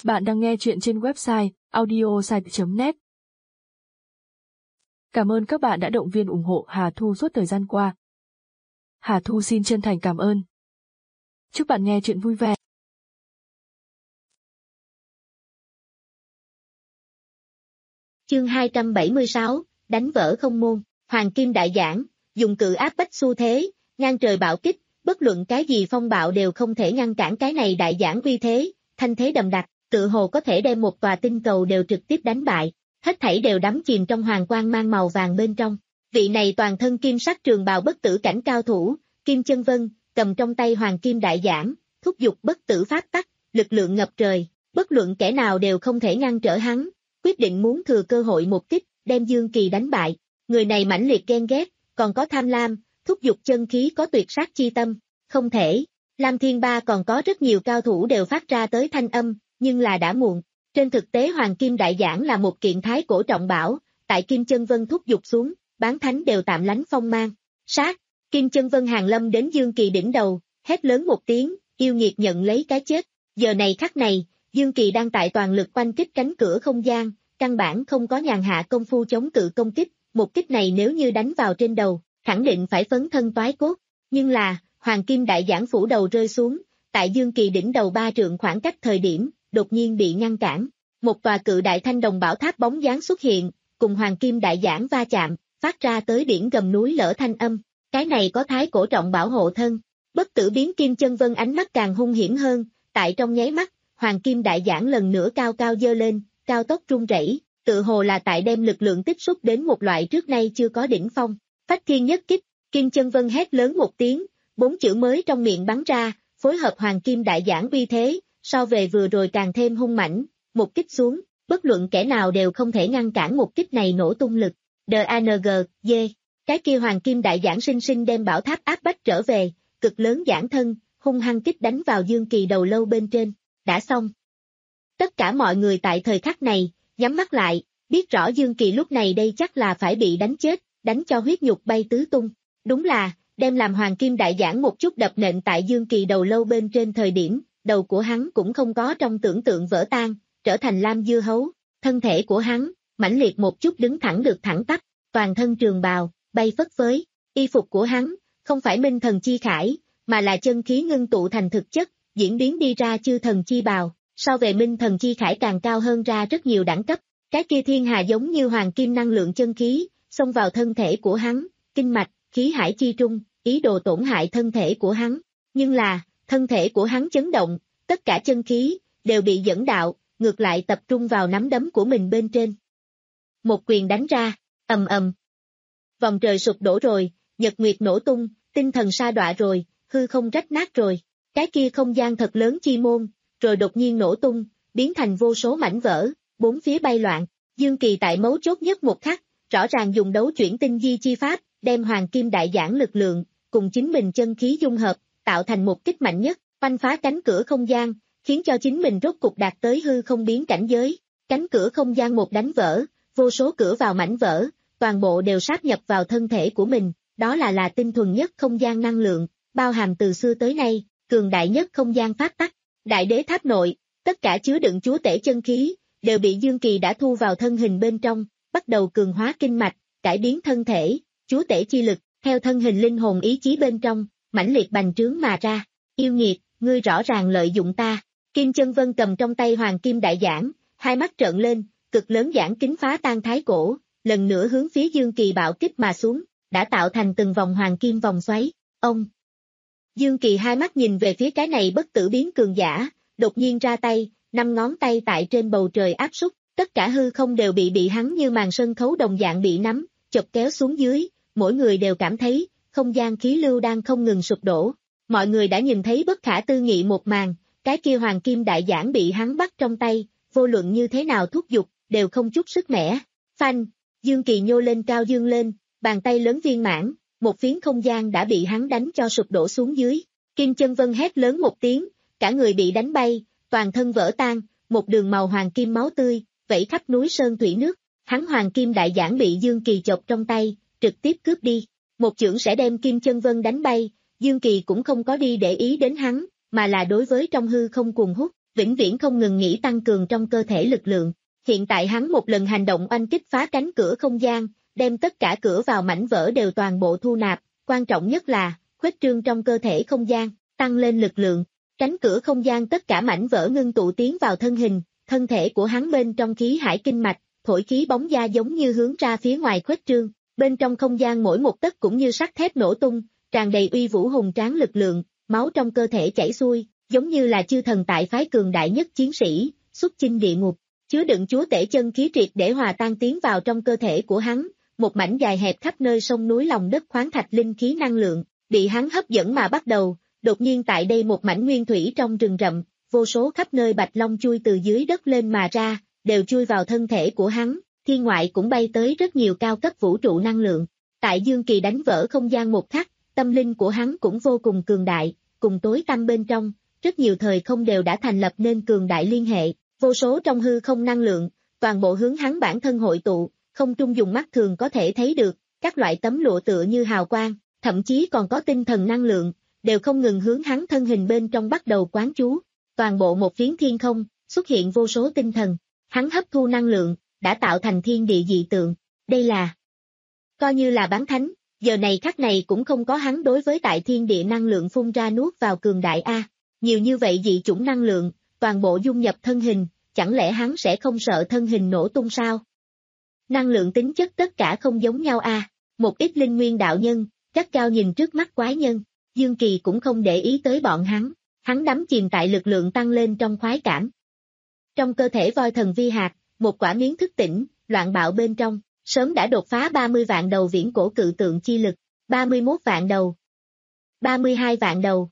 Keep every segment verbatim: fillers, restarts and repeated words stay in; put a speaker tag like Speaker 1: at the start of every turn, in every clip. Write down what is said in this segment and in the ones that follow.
Speaker 1: Bạn đang nghe chuyện trên website audiosite chấm net. Cảm ơn các bạn đã động viên ủng hộ Hà Thu suốt thời gian qua. Hà Thu xin chân thành cảm ơn. Chúc bạn nghe chuyện vui vẻ.
Speaker 2: Chương hai trăm bảy mươi sáu, đánh vỡ không môn. Hoàng Kim Đại Giảng, dùng cự áp bách xu thế, ngang trời bạo kích, bất luận cái gì phong bạo đều không thể ngăn cản cái này đại giảng uy thế, thanh thế đậm đặc, tự hồ có thể đem một tòa tinh cầu đều trực tiếp đánh bại, hết thảy đều đắm chìm trong hoàng quang mang màu vàng bên trong. Vị này toàn thân kim sắc trường bào bất tử cảnh cao thủ, Kim Chân Vân, cầm trong tay Hoàng Kim Đại Giảng, thúc giục bất tử pháp tắc, lực lượng ngập trời, bất luận kẻ nào đều không thể ngăn trở hắn, quyết định muốn thừa cơ hội một kích, đem Dương Kỳ đánh bại. Người này mãnh liệt ghen ghét, còn có tham lam, thúc giục chân khí có tuyệt sát chi tâm, không thể. Lam Thiên Ba còn có rất nhiều cao thủ đều phát ra tới thanh âm, nhưng là đã muộn. Trên thực tế Hoàng Kim Đại Giảng là một kiện thái cổ trọng bảo, tại Kim Chân Vân thúc giục xuống, bán thánh đều tạm lánh phong mang. Sát, Kim Chân Vân hàng lâm đến Dương Kỳ đỉnh đầu, hét lớn một tiếng, yêu nghiệt nhận lấy cái chết. Giờ này khắc này, Dương Kỳ đang tại toàn lực quanh kích cánh cửa không gian, căn bản không có nhàn hạ công phu chống cự công kích, một kích này nếu như đánh vào trên đầu, khẳng định phải phấn thân toái cốt. Nhưng là, Hoàng Kim Đại Giảng phủ đầu rơi xuống, tại Dương Kỳ đỉnh đầu ba trượng khoảng cách thời điểm, đột nhiên bị ngăn cản. Một tòa cự đại thanh đồng bảo tháp bóng dáng xuất hiện, cùng Hoàng Kim Đại Giảng va chạm, phát ra tới biển gầm núi lở thanh âm. Cái này có thái cổ trọng bảo hộ thân. Bất tử biến Kim Chân Vân ánh mắt càng hung hiểm hơn, tại trong nháy mắt, Hoàng Kim Đại Giảng lần nữa cao cao dơ lên, cao tốc rung rẩy, tự hồ là tại đem lực lượng tiếp xúc đến một loại trước nay chưa có đỉnh phong. Phách thiên nhất kích, Kim Chân Vân hét lớn một tiếng, bốn chữ mới trong miệng bắn ra, phối hợp Hoàng Kim Đại Giảng uy thế, so về vừa rồi càng thêm hung mãnh, một kích xuống, bất luận kẻ nào đều không thể ngăn cản một kích này nổ tung lực. đê a en giê, dê, cái kia Hoàng Kim Đại Giảng sinh sinh đem bảo tháp áp bách trở về, cực lớn giảng thân, hung hăng kích đánh vào Dương Kỳ đầu lâu bên trên, đã xong. Tất cả mọi người tại thời khắc này, nhắm mắt lại, biết rõ Dương Kỳ lúc này đây chắc là phải bị đánh chết, đánh cho huyết nhục bay tứ tung. Đúng là, đem làm Hoàng Kim Đại Giảng một chút đập nện tại Dương Kỳ đầu lâu bên trên thời điểm, đầu của hắn cũng không có trong tưởng tượng vỡ tan, trở thành lam dưa hấu, thân thể của hắn, mãnh liệt một chút đứng thẳng được thẳng tắp, toàn thân trường bào, bay phất phới, y phục của hắn, không phải minh thần chi khải, mà là chân khí ngưng tụ thành thực chất, diễn biến đi ra chư thần chi bào, so về minh thần chi khải càng cao hơn ra rất nhiều đẳng cấp, cái kia thiên hà giống như hoàng kim năng lượng chân khí, xông vào thân thể của hắn, kinh mạch, khí hải chi trung, ý đồ tổn hại thân thể của hắn, nhưng là, thân thể của hắn chấn động, tất cả chân khí, đều bị dẫn đạo, ngược lại tập trung vào nắm đấm của mình bên trên. Một quyền đánh ra, ầm ầm. Vòng trời sụp đổ rồi, nhật nguyệt nổ tung, tinh thần sa đọa rồi, hư không rách nát rồi, cái kia không gian thật lớn chi môn, rồi đột nhiên nổ tung, biến thành vô số mảnh vỡ, bốn phía bay loạn. Dương Kỳ tại mấu chốt nhất một khắc, rõ ràng dùng đấu chuyển tinh di chi pháp, đem Hoàng Kim Đại Giảng lực lượng, cùng chính mình chân khí dung hợp, tạo thành một kích mạnh nhất, oanh phá cánh cửa không gian, khiến cho chính mình rốt cục đạt tới hư không biến cảnh giới. Cánh cửa không gian một đánh vỡ, vô số cửa vào mảnh vỡ, toàn bộ đều sáp nhập vào thân thể của mình, đó là là tinh thuần nhất không gian năng lượng, bao hàm từ xưa tới nay, cường đại nhất không gian pháp tắc. Đại đế tháp nội, tất cả chứa đựng chúa tể chân khí, đều bị Dương Kỳ đã thu vào thân hình bên trong, bắt đầu cường hóa kinh mạch, cải biến thân thể, chúa tể chi lực, theo thân hình linh hồn ý chí bên trong, mãnh liệt bành trướng mà ra. Yêu nghiệt, ngươi rõ ràng lợi dụng ta. Kim Chân Vân cầm trong tay Hoàng Kim Đại Giảng, hai mắt trợn lên, cực lớn giảng kính phá tan thái cổ, lần nữa hướng phía Dương Kỳ bạo kích mà xuống, đã tạo thành từng vòng hoàng kim vòng xoáy. Ông Dương Kỳ hai mắt nhìn về phía cái này bất tử biến cường giả, đột nhiên ra tay, năm ngón tay tại trên bầu trời áp xúc, tất cả hư không đều bị bị hắn như màn sân khấu đồng dạng bị nắm, chộp kéo xuống dưới, mỗi người đều cảm thấy, không gian khí lưu đang không ngừng sụp đổ. Mọi người đã nhìn thấy bất khả tư nghị một màn, cái kia Hoàng Kim Đại Giảng bị hắn bắt trong tay, vô luận như thế nào thúc giục, đều không chút sức mẻ. Phanh, Dương Kỳ nhô lên cao dương lên, bàn tay lớn viên mãn, một phiến không gian đã bị hắn đánh cho sụp đổ xuống dưới. Kim Chân Vân hét lớn một tiếng, cả người bị đánh bay, toàn thân vỡ tan, một đường màu hoàng kim máu tươi, vẩy khắp núi sơn thủy nước. Hắn Hoàng Kim Đại Giảng bị Dương Kỳ chộp trong tay, trực tiếp cướp đi. Một chưởng sẽ đem Kim Chân Vân đánh bay, Dương Kỳ cũng không có đi để ý đến hắn, mà là đối với trong hư không cuồng hút, vĩnh viễn không ngừng nghỉ tăng cường trong cơ thể lực lượng. Hiện tại hắn một lần hành động oanh kích phá cánh cửa không gian, đem tất cả cửa vào mảnh vỡ đều toàn bộ thu nạp, quan trọng nhất là, khuếch trương trong cơ thể không gian, tăng lên lực lượng. Cánh cửa không gian tất cả mảnh vỡ ngưng tụ tiến vào thân hình, thân thể của hắn bên trong khí hải kinh mạch, thổi khí bóng da giống như hướng ra phía ngoài khuếch trương, bên trong không gian mỗi một tấc cũng như sắt thép nổ tung, tràn đầy uy vũ hùng tráng lực lượng, máu trong cơ thể chảy xuôi, giống như là chư thần tại phái cường đại nhất chiến sĩ, xuất chinh địa ngục, chứa đựng chúa tể chân khí triệt để hòa tan tiến vào trong cơ thể của hắn, một mảnh dài hẹp khắp nơi sông núi lòng đất khoáng thạch linh khí năng lượng, bị hắn hấp dẫn mà bắt đầu, đột nhiên tại đây một mảnh nguyên thủy trong rừng rậm, vô số khắp nơi bạch long chui từ dưới đất lên mà ra, đều chui vào thân thể của hắn, thiên ngoại cũng bay tới rất nhiều cao cấp vũ trụ năng lượng. Tại Dương Kỳ đánh vỡ không gian một khắc, tâm linh của hắn cũng vô cùng cường đại, cùng tối tăm bên trong, rất nhiều thời không đều đã thành lập nên cường đại liên hệ, vô số trong hư không năng lượng, toàn bộ hướng hắn bản thân hội tụ, không trung dùng mắt thường có thể thấy được, các loại tấm lụa tựa như hào quang, thậm chí còn có tinh thần năng lượng, đều không ngừng hướng hắn thân hình bên trong bắt đầu quán chú, toàn bộ một phiến thiên không, xuất hiện vô số tinh thần, hắn hấp thu năng lượng, đã tạo thành thiên địa dị tượng, đây là, coi như là bán thánh, giờ này khắc này cũng không có hắn đối với tại thiên địa năng lượng phun ra nuốt vào cường đại A, nhiều như vậy dị chủng năng lượng, toàn bộ dung nhập thân hình, chẳng lẽ hắn sẽ không sợ thân hình nổ tung sao? Năng lượng tính chất tất cả không giống nhau A, một ít linh nguyên đạo nhân, gắt cao nhìn trước mắt quái nhân, Dương Kỳ cũng không để ý tới bọn hắn, hắn đắm chìm tại lực lượng tăng lên trong khoái cảm. Trong cơ thể voi thần vi hạt, một quả miếng thức tỉnh, loạn bạo bên trong, sớm đã đột phá ba mươi vạn đầu viễn cổ cự tượng chi lực, ba mươi mốt vạn đầu, ba mươi hai vạn đầu,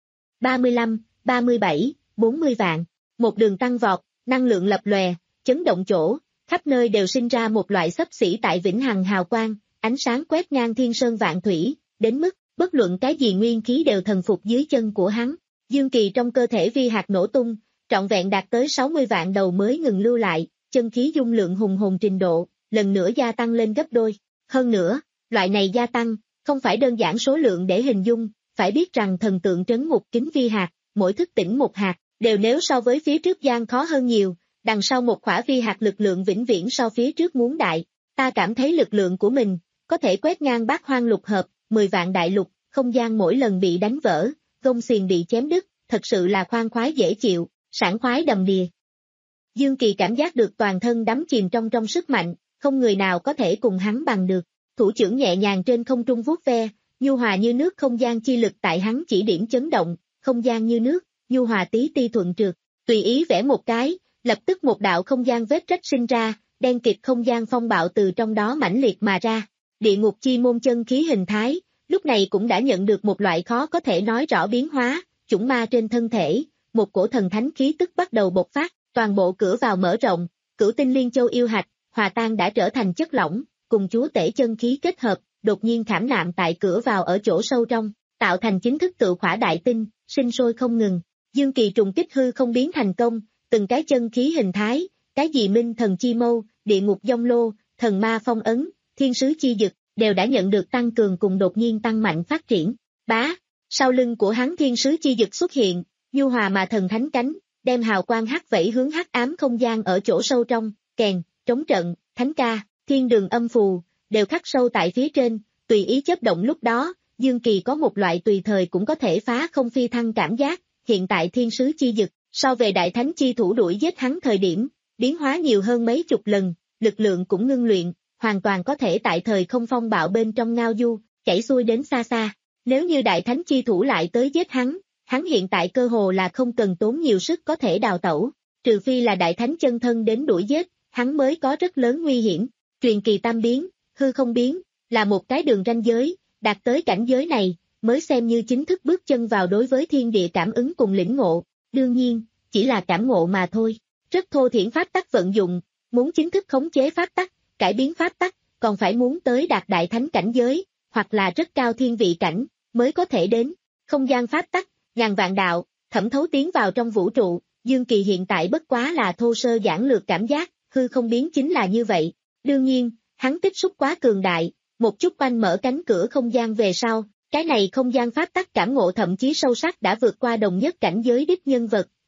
Speaker 2: ba mươi lăm, ba mươi bảy, bốn mươi vạn, một đường tăng vọt, năng lượng lập lòe, chấn động chỗ, khắp nơi đều sinh ra một loại xấp xỉ tại vĩnh hằng hào quang, ánh sáng quét ngang thiên sơn vạn thủy, đến mức, bất luận cái gì nguyên khí đều thần phục dưới chân của hắn. Dương Kỳ trong cơ thể vi hạt nổ tung, trọn vẹn đạt tới sáu mươi vạn đầu mới ngừng lưu lại, chân khí dung lượng hùng hồn trình độ, lần nữa gia tăng lên gấp đôi. Hơn nữa, loại này gia tăng, không phải đơn giản số lượng để hình dung, phải biết rằng thần tượng trấn ngục kính vi hạt, mỗi thức tỉnh một hạt, đều nếu so với phía trước gian khó hơn nhiều, đằng sau một khỏa vi hạt lực lượng vĩnh viễn so phía trước muốn đại. Ta cảm thấy lực lượng của mình, có thể quét ngang bát hoang lục hợp, mười vạn đại lục, không gian mỗi lần bị đánh vỡ, gông xiềng bị chém đứt, thật sự là khoan khoái dễ chịu, sảng khoái đầm đìa. Dương Kỳ cảm giác được toàn thân đắm chìm trong trong sức mạnh, không người nào có thể cùng hắn bằng được. Thủ trưởng nhẹ nhàng trên không trung vuốt ve, nhu hòa như nước không gian chi lực tại hắn chỉ điểm chấn động, không gian như nước, nhu hòa tí ti thuận trượt, tùy ý vẽ một cái, lập tức một đạo không gian vết rách sinh ra, đen kịt không gian phong bạo từ trong đó mãnh liệt mà ra. Địa ngục chi môn chân khí hình thái, lúc này cũng đã nhận được một loại khó có thể nói rõ biến hóa, chủng ma trên thân thể, một cổ thần thánh khí tức bắt đầu bộc phát, toàn bộ cửa vào mở rộng, cửu tinh liên châu yêu hạch, hòa tan đã trở thành chất lỏng, cùng chúa tể chân khí kết hợp, đột nhiên khảm nạm tại cửa vào ở chỗ sâu trong, tạo thành chính thức tự khỏa đại tinh, sinh sôi không ngừng. Dương Kỳ trùng kích hư không biến thành công, từng cái chân khí hình thái, cái gì minh thần chi mâu, địa ngục dông lô, thần ma phong ấn, thiên sứ chi dực, đều đã nhận được tăng cường cùng đột nhiên tăng mạnh phát triển. Bá, sau lưng của hắn thiên sứ chi dực xuất hiện, nhu hòa mà thần thánh cánh, đem hào quang hắc vẫy hướng hắc ám không gian ở chỗ sâu trong, kèn, trống trận, thánh ca, thiên đường âm phù, đều khắc sâu tại phía trên, tùy ý chấp động lúc đó, Dương Kỳ có một loại tùy thời cũng có thể phá không phi thăng cảm giác, hiện tại thiên sứ chi dực, so về đại thánh chi thủ đuổi giết hắn thời điểm, biến hóa nhiều hơn mấy chục lần, lực lượng cũng ngưng luyện, hoàn toàn có thể tại thời không phong bạo bên trong ngao du, chảy xuôi đến xa xa. Nếu như đại thánh chi thủ lại tới giết hắn, hắn hiện tại cơ hồ là không cần tốn nhiều sức có thể đào tẩu, trừ phi là đại thánh chân thân đến đuổi giết, hắn mới có rất lớn nguy hiểm. Truyền kỳ tam biến, hư không biến, là một cái đường ranh giới, đạt tới cảnh giới này, mới xem như chính thức bước chân vào đối với thiên địa cảm ứng cùng lĩnh ngộ, đương nhiên, chỉ là cảm ngộ mà thôi, rất thô thiển pháp tắc vận dụng, muốn chính thức khống chế pháp tắc, cải biến pháp tắc, còn phải muốn tới đạt đại thánh cảnh giới, hoặc là rất cao thiên vị cảnh, mới có thể đến, không gian pháp tắc, ngàn vạn đạo, thẩm thấu tiến vào trong vũ trụ, Dương Kỳ hiện tại bất quá là thô sơ giản lược cảm giác, hư không biến chính là như vậy, đương nhiên, hắn tích xúc quá cường đại, một chút quanh mở cánh cửa không gian về sau, cái này không gian pháp tắc cảm ngộ thậm chí sâu sắc đã vượt qua đồng nhất cảnh giới đích nhân vật,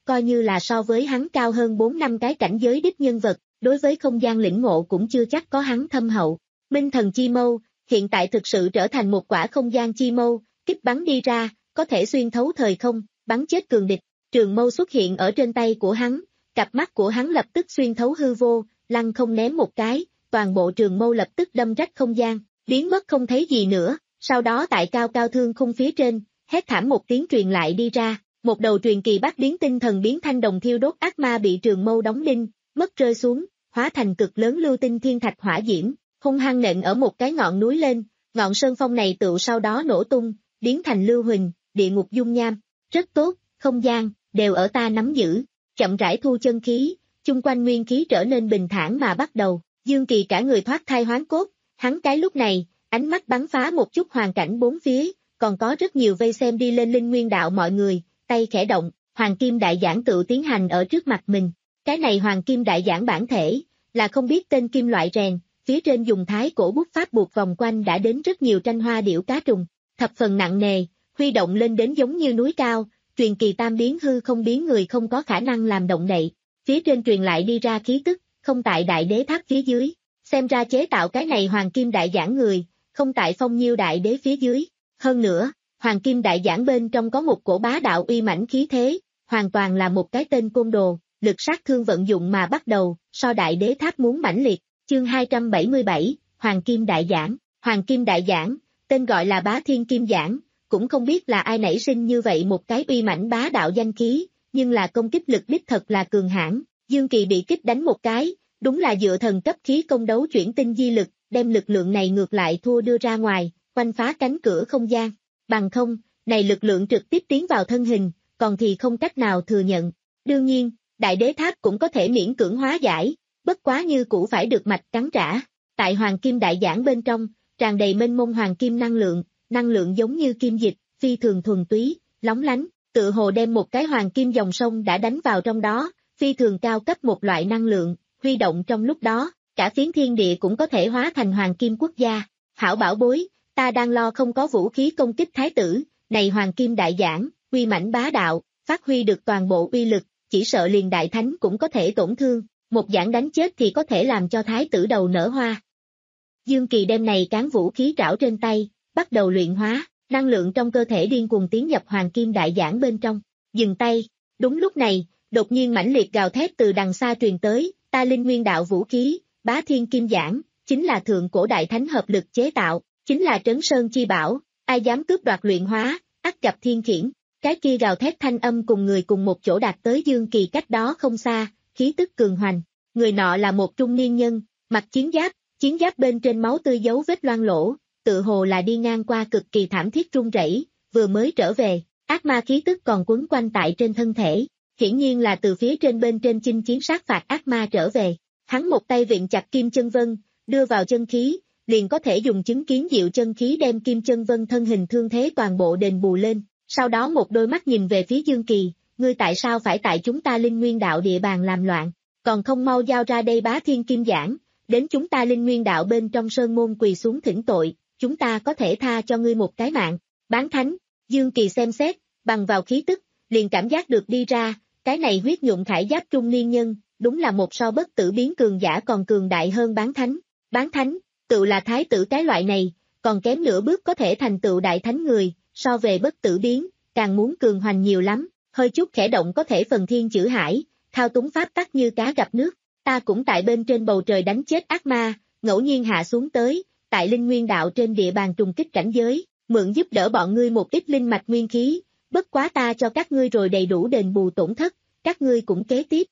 Speaker 2: coi như là so với hắn cao hơn bốn năm cái cảnh giới đích nhân vật, đối với không gian lĩnh ngộ cũng chưa chắc có hắn thâm hậu. Minh thần chi mâu, hiện tại thực sự trở thành một quả không gian chi mâu, kích bắn đi ra, có thể xuyên thấu thời không, bắn chết cường địch. Trường mâu xuất hiện ở trên tay của hắn, cặp mắt của hắn lập tức xuyên thấu hư vô, lăng không ném một cái, toàn bộ trường mâu lập tức đâm rách không gian, biến mất không thấy gì nữa, sau đó tại cao cao thương khung phía trên, hét thảm một tiếng truyền lại đi ra, một đầu truyền kỳ bát biến tinh thần biến thanh đồng thiêu đốt ác ma bị trường mâu đóng đinh, mất rơi xuống, hóa thành cực lớn lưu tinh thiên thạch hỏa diễm, hung hăng nện ở một cái ngọn núi lên, ngọn sơn phong này tựu sau đó nổ tung, biến thành lưu huỳnh, địa ngục dung nham, rất tốt, không gian, đều ở ta nắm giữ, chậm rãi thu chân khí, chung quanh nguyên khí trở nên bình thản mà bắt đầu, Dương Kỳ cả người thoát thai hoán cốt, hắn cái lúc này, ánh mắt bắn phá một chút hoàn cảnh bốn phía, còn có rất nhiều vây xem đi lên linh nguyên đạo mọi người, tay khẽ động, Hoàng Kim Đại Giảng tự tiến hành ở trước mặt mình, cái này Hoàng Kim Đại Giảng bản thể, là không biết tên kim loại rèn, phía trên dùng thái cổ bút pháp buộc vòng quanh đã đến rất nhiều tranh hoa điểu cá trùng, thập phần nặng nề, huy động lên đến giống như núi cao, truyền kỳ tam biến hư không biến người không có khả năng làm động đậy, phía trên truyền lại đi ra khí tức, không tại đại đế tháp phía dưới, xem ra chế tạo cái này Hoàng Kim Đại Giảng người, không tại Phong Nhiêu đại đế phía dưới, hơn nữa, Hoàng Kim Đại Giảng bên trong có một cổ bá đạo uy mãnh khí thế, hoàn toàn là một cái tên côn đồ, lực sát thương vận dụng mà bắt đầu, so đại đế tháp muốn mãnh liệt, chương hai trăm bảy mươi bảy, Hoàng Kim Đại Giảng, Hoàng Kim Đại Giảng, tên gọi là Bá Thiên Kim Giảng, cũng không biết là ai nảy sinh như vậy một cái uy mãnh bá đạo danh khí, nhưng là công kích lực đích thật là cường hãn. Dương Kỳ bị kích đánh một cái, đúng là dựa thần cấp khí công đấu chuyển tinh di lực, đem lực lượng này ngược lại thua đưa ra ngoài, quanh phá cánh cửa không gian, bằng không, này lực lượng trực tiếp tiến vào thân hình, còn thì không cách nào thừa nhận. Đương nhiên, đại đế tháp cũng có thể miễn cưỡng hóa giải, bất quá như cũ phải được mạch cắn trả. Tại Hoàng Kim Đại Giảng bên trong, tràn đầy mênh mông hoàng kim năng lượng, năng lượng giống như kim dịch, phi thường thuần túy, lóng lánh, tự hồ đem một cái hoàng kim dòng sông đã đánh vào trong đó, phi thường cao cấp một loại năng lượng, huy động trong lúc đó, cả phiến thiên địa cũng có thể hóa thành hoàng kim quốc gia. Hảo bảo bối, ta đang lo không có vũ khí công kích thái tử, này Hoàng Kim Đại Giảng, uy mãnh bá đạo, phát huy được toàn bộ uy lực, chỉ sợ liền đại thánh cũng có thể tổn thương, một giảng đánh chết thì có thể làm cho thái tử đầu nở hoa. Dương Kỳ đem này cán vũ khí trảo trên tay, bắt đầu luyện hóa, năng lượng trong cơ thể điên cuồng tiến nhập Hoàng Kim Đại Giảng bên trong, dừng tay, đúng lúc này, đột nhiên mãnh liệt gào thét từ đằng xa truyền tới, ta linh nguyên đạo vũ khí, Bá Thiên Kim Giảng, chính là thượng cổ đại thánh hợp lực chế tạo, chính là trấn sơn chi bảo, ai dám cướp đoạt luyện hóa, ắt gặp thiên khiển. Cái kia gào thét thanh âm cùng người cùng một chỗ đạt tới Dương Kỳ cách đó không xa, khí tức cường hoành. Người nọ là một trung niên nhân, mặc chiến giáp, chiến giáp bên trên máu tươi dấu vết loang lỗ, tự hồ là đi ngang qua cực kỳ thảm thiết run rẩy, vừa mới trở về, ác ma khí tức còn quấn quanh tại trên thân thể, hiển nhiên là từ phía trên bên trên chinh chiến sát phạt ác ma trở về. Hắn một tay viện chặt Kim Chân Vân, đưa vào chân khí, liền có thể dùng chứng kiến diệu chân khí đem Kim Chân Vân thân hình thương thế toàn bộ đền bù lên. Sau đó một đôi mắt nhìn về phía Dương Kỳ, ngươi tại sao phải tại chúng ta linh nguyên đạo địa bàn làm loạn, còn không mau giao ra đây Bá Thiên Kim Giảng, đến chúng ta linh nguyên đạo bên trong sơn môn quỳ xuống thỉnh tội, chúng ta có thể tha cho ngươi một cái mạng. Bán thánh, Dương Kỳ xem xét, bằng vào khí tức, liền cảm giác được đi ra, cái này huyết nhuộm khải giáp trung niên nhân, đúng là một so bất tử biến cường giả còn cường đại hơn bán thánh. Bán thánh, tự là thái tử cái loại này, còn kém nửa bước có thể thành tựu đại thánh người, so về bất tử biến, càng muốn cường hoành nhiều lắm, hơi chút khẽ động có thể phần thiên chữ hải, thao túng pháp tắc như cá gặp nước. Ta cũng tại bên trên bầu trời đánh chết ác ma, ngẫu nhiên hạ xuống tới, tại linh nguyên đạo trên địa bàn trùng kích cảnh giới, mượn giúp đỡ bọn ngươi một ít linh mạch nguyên khí, bất quá ta cho các ngươi rồi đầy đủ đền bù tổn thất, các ngươi cũng kế tiếp.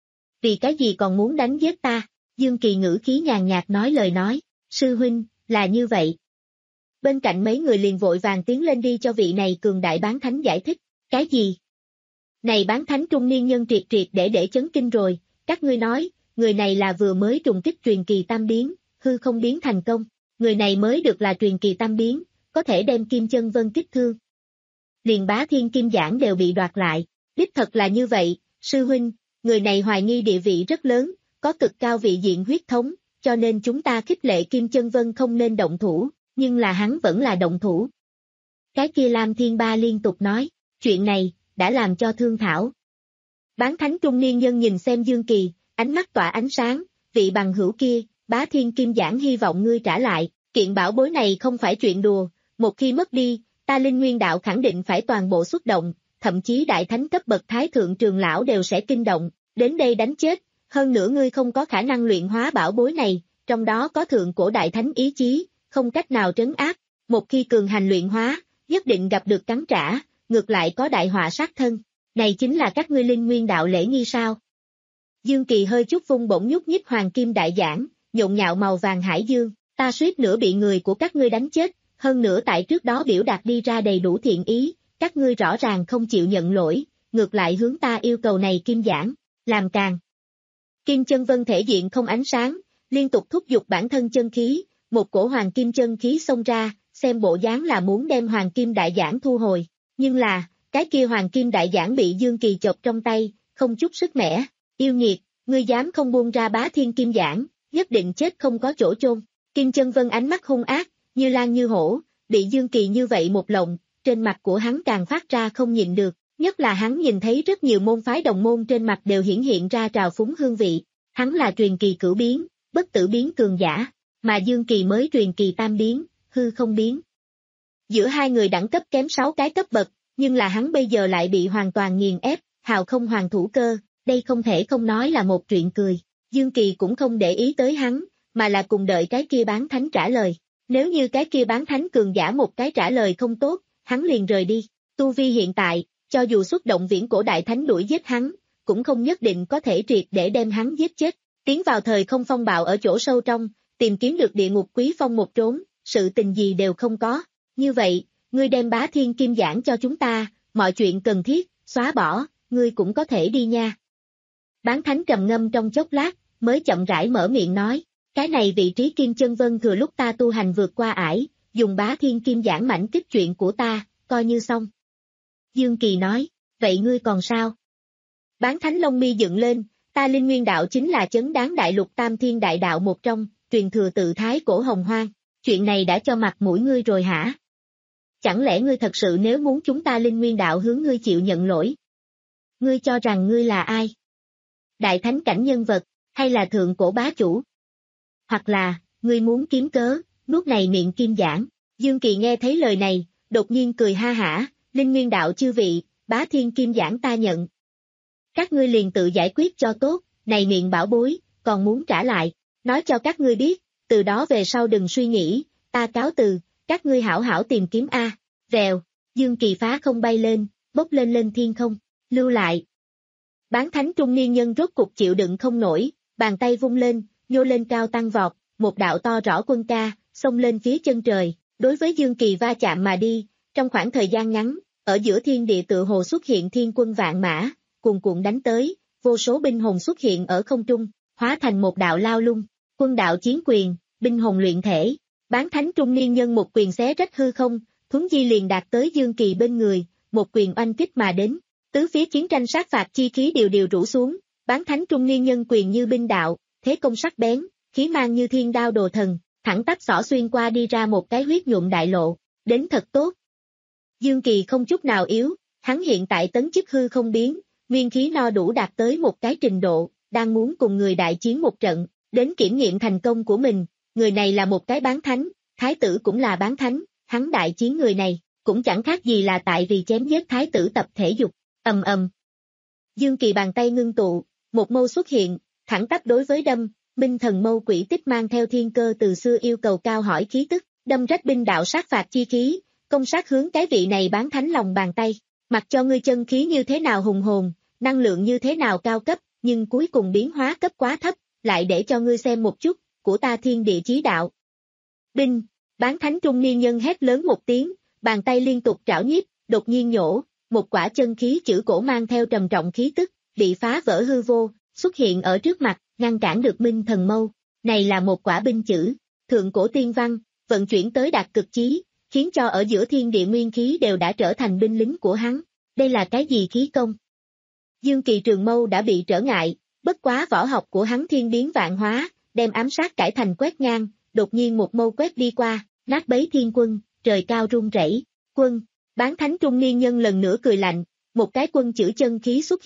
Speaker 2: Vì cái gì còn muốn đánh giết ta? Dương Kỳ ngữ khí nhàn nhạt nói lời nói, sư huynh, là như vậy. Bên cạnh mấy người liền vội vàng tiến lên đi cho vị này cường đại bán thánh giải thích, cái gì? Này bán thánh trung niên nhân triệt triệt để để chấn kinh rồi, các ngươi nói, người này là vừa mới trùng kích truyền kỳ tam biến, hư không biến thành công, người này mới được là truyền kỳ tam biến, có thể đem Kim Chân Vân kích thương. Liền Bá Thiên Kim Giảng đều bị đoạt lại, đích thật là như vậy, sư huynh, người này hoài nghi địa vị rất lớn, có cực cao vị diện huyết thống, cho nên chúng ta khích lệ Kim Chân Vân không nên động thủ, nhưng là hắn vẫn là động thủ. Cái kia Lam Thiên Ba liên tục nói, chuyện này, đã làm cho thương thảo. Bán thánh trung niên nhân nhìn xem Dương Kỳ, ánh mắt tỏa ánh sáng, vị bằng hữu kia, Bá Thiên Kim Giảng hy vọng ngươi trả lại, kiện bảo bối này không phải chuyện đùa, một khi mất đi, ta Linh Nguyên đạo khẳng định phải toàn bộ xuất động, thậm chí đại thánh cấp bậc thái thượng trường lão đều sẽ kinh động, đến đây đánh chết, hơn nữa ngươi không có khả năng luyện hóa bảo bối này, trong đó có thượng cổ đại thánh ý chí, không cách nào trấn áp, một khi cường hành luyện hóa, nhất định gặp được cắn trả, ngược lại có đại họa sát thân, này chính là các ngươi Linh Nguyên đạo lễ nghi sao? Dương Kỳ hơi chút vung bổng nhúc nhích hoàng kim đại giảng, nhộn nhạo màu vàng hải dương, ta suýt nữa bị người của các ngươi đánh chết, hơn nữa tại trước đó biểu đạt đi ra đầy đủ thiện ý, các ngươi rõ ràng không chịu nhận lỗi, ngược lại hướng ta yêu cầu này kim giảng, làm càng. Kim chân vân thể diện không ánh sáng, liên tục thúc giục bản thân chân khí, một cổ hoàng kim chân khí xông ra, xem bộ dáng là muốn đem hoàng kim đại giảng thu hồi, nhưng là, cái kia hoàng kim đại giảng bị Dương Kỳ chộp trong tay, không chút sức mẻ, yêu nghiệt, ngươi dám không buông ra Bá Thiên Kim Giảng, nhất định chết không có chỗ chôn. Kim chân vân ánh mắt hung ác, như lan như hổ, bị Dương Kỳ như vậy một lộng, trên mặt của hắn càng phát ra không nhịn được, nhất là hắn nhìn thấy rất nhiều môn phái đồng môn trên mặt đều hiển hiện ra trào phúng hương vị, hắn là truyền kỳ cửu biến, bất tử biến cường giả, mà Dương Kỳ mới truyền kỳ tam biến, hư không biến. Giữa hai người đẳng cấp kém sáu cái cấp bậc, nhưng là hắn bây giờ lại bị hoàn toàn nghiền ép, hào không hoàn thủ cơ, đây không thể không nói là một chuyện cười. Dương Kỳ cũng không để ý tới hắn, mà là cùng đợi cái kia bán thánh trả lời. Nếu như cái kia bán thánh cường giả một cái trả lời không tốt, hắn liền rời đi. Tu vi hiện tại, cho dù xuất động viễn cổ đại thánh đuổi giết hắn, cũng không nhất định có thể triệt để đem hắn giết chết. Tiến vào thời không phong bạo ở chỗ sâu trong, tìm kiếm được địa ngục quý phong một trốn, sự tình gì đều không có. Như vậy, ngươi đem Bá Thiên Kim Giảng cho chúng ta, mọi chuyện cần thiết, xóa bỏ, ngươi cũng có thể đi nha. Bán thánh trầm ngâm trong chốc lát, mới chậm rãi mở miệng nói, cái này vị trí Kim Chân Vân thừa lúc ta tu hành vượt qua ải, dùng Bá Thiên Kim Giảng mảnh kích chuyện của ta, coi như xong. Dương Kỳ nói, vậy ngươi còn sao? Bán thánh lông mi dựng lên, ta Linh Nguyên đạo chính là chấn đáng đại lục tam thiên đại đạo một trong, truyền thừa tự thái cổ hồng hoang, chuyện này đã cho mặt mũi ngươi rồi hả? Chẳng lẽ ngươi thật sự nếu muốn chúng ta Linh Nguyên đạo hướng ngươi chịu nhận lỗi? Ngươi cho rằng ngươi là ai? Đại thánh cảnh nhân vật, hay là thượng cổ bá chủ? Hoặc là, ngươi muốn kiếm cớ, nuốt này miệng kim giảng. Dương Kỳ nghe thấy lời này, đột nhiên cười ha hả, Linh Nguyên đạo chư vị, Bá Thiên Kim Giảng ta nhận. Các ngươi liền tự giải quyết cho tốt, này miệng bảo bối, còn muốn trả lại, nói cho các ngươi biết, từ đó về sau đừng suy nghĩ, ta cáo từ, các ngươi hảo hảo tìm kiếm A, vèo, Dương Kỳ phá không bay lên, bốc lên lên thiên không, lưu lại. Bán thánh trung niên nhân rốt cục chịu đựng không nổi, bàn tay vung lên, nhô lên cao tăng vọt, một đạo to rõ quân ca, xông lên phía chân trời, đối với Dương Kỳ va chạm mà đi, trong khoảng thời gian ngắn, ở giữa thiên địa tự hồ xuất hiện thiên quân vạn mã, cuồn cuộn đánh tới, vô số binh hồn xuất hiện ở không trung, hóa thành một đạo lao lung, quân đạo chiến quyền, binh hồn luyện thể. Bán thánh trung niên nhân một quyền xé rách hư không, thuấn di liền đạt tới Dương Kỳ bên người, một quyền oanh kích mà đến, tứ phía chiến tranh sát phạt chi khí đều đều rủ xuống, bán thánh trung niên nhân quyền như binh đạo, thế công sắc bén, khí mang như thiên đao đồ thần, thẳng tắp xỏ xuyên qua đi ra một cái huyết nhuộm đại lộ, đến thật tốt. Dương Kỳ không chút nào yếu, hắn hiện tại tấn chức hư không biến, nguyên khí no đủ đạt tới một cái trình độ, đang muốn cùng người đại chiến một trận, đến kiểm nghiệm thành công của mình. Người này là một cái bán thánh, thái tử cũng là bán thánh, hắn đại chiến người này, cũng chẳng khác gì là tại vì chém giết thái tử tập thể dục, ầm ầm. Dương Kỳ bàn tay ngưng tụ, một mâu xuất hiện, thẳng tắp đối với đâm, minh thần mâu quỷ tích mang theo thiên cơ từ xưa yêu cầu cao hỏi khí tức, đâm rách binh đạo sát phạt chi khí, công sát hướng cái vị này bán thánh lòng bàn tay, mặc cho ngươi chân khí như thế nào hùng hồn, năng lượng như thế nào cao cấp, nhưng cuối cùng biến hóa cấp quá thấp, lại để cho ngươi xem một chút, của ta thiên địa chí đạo. Binh, bán thánh trung niên nhân hét lớn một tiếng, bàn tay liên tục trảo nhiếp, đột nhiên nhổ, một quả chân khí chữ cổ mang theo trầm trọng khí tức, bị phá vỡ hư vô, xuất hiện ở trước mặt, ngăn cản được minh thần mâu. Này là một quả binh chữ, thượng cổ tiên văn, vận chuyển tới đạt cực chí, khiến cho ở giữa thiên địa nguyên khí đều đã trở thành binh lính của hắn. Đây là cái gì khí công? Dương Kỳ trường mâu đã bị trở ngại, bất quá võ học của hắn thiên biến vạn hóa, đem ám sát cải thành quét ngang, đột nhiên một mâu quét đi qua, nát bấy thiên quân, trời cao rung rẩy. Quân, bán thánh trung niên nhân lần nữa cười lạnh, một cái quân chữ chân khí xuất hiện,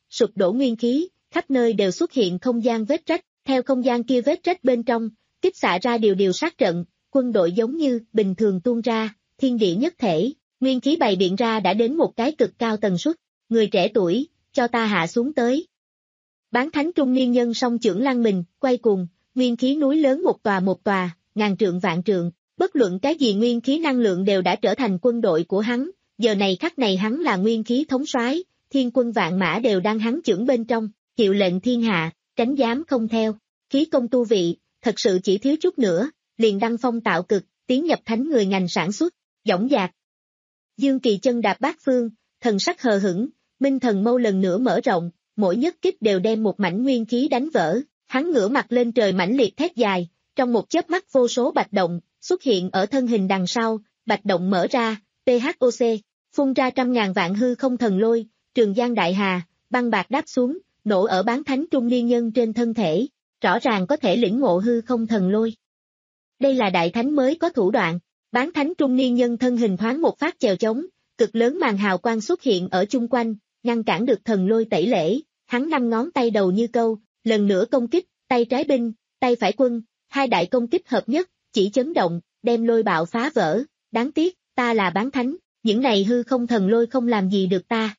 Speaker 2: sụp đổ nguyên khí, khắp nơi đều xuất hiện không gian vết rách, theo không gian kia vết rách bên trong, kích xạ ra điều điều sát trận, quân đội giống như bình thường tuôn ra, thiên địa nhất thể, nguyên khí bày biện ra đã đến một cái cực cao tần suất, người trẻ tuổi, cho ta hạ xuống tới. Bán thánh trung niên nhân song chưởng lăng mình, quay cuồng, nguyên khí núi lớn một tòa một tòa, ngàn trượng vạn trượng, bất luận cái gì nguyên khí năng lượng đều đã trở thành quân đội của hắn, giờ này khắc này hắn là nguyên khí thống soái, thiên quân vạn mã đều đang hắn chưởng bên trong, hiệu lệnh thiên hạ, tránh dám không theo, khí công tu vị, thật sự chỉ thiếu chút nữa, liền đăng phong tạo cực, tiến nhập thánh người ngành sản xuất, dõng dạc. Dương Kỳ chân đạp bát phương, thần sắc hờ hững, minh thần mâu lần nữa mở rộng, mỗi nhất kích đều đem một mảnh nguyên khí đánh vỡ, hắn ngửa mặt lên trời mãnh liệt thét dài, trong một chớp mắt vô số bạch động xuất hiện ở thân hình đằng sau, bạch động mở ra, pê hát o xê, phun ra trăm ngàn vạn hư không thần lôi, trường giang đại hà, băng bạc đáp xuống, nổ ở bán thánh trung niên nhân trên thân thể, rõ ràng có thể lĩnh ngộ hư không thần lôi. Đây là đại thánh mới có thủ đoạn, bán thánh trung niên nhân thân hình thoáng một phát chèo chống, cực lớn màn hào quang xuất hiện ở chung quanh, ngăn cản được thần lôi tẩy lễ, hắn năm ngón tay đầu như câu, lần nữa công kích, tay trái binh, tay phải quân, hai đại công kích hợp nhất, chỉ chấn động, đem lôi bạo phá vỡ, đáng tiếc, ta là bán thánh, những này hư không thần lôi không làm gì được ta.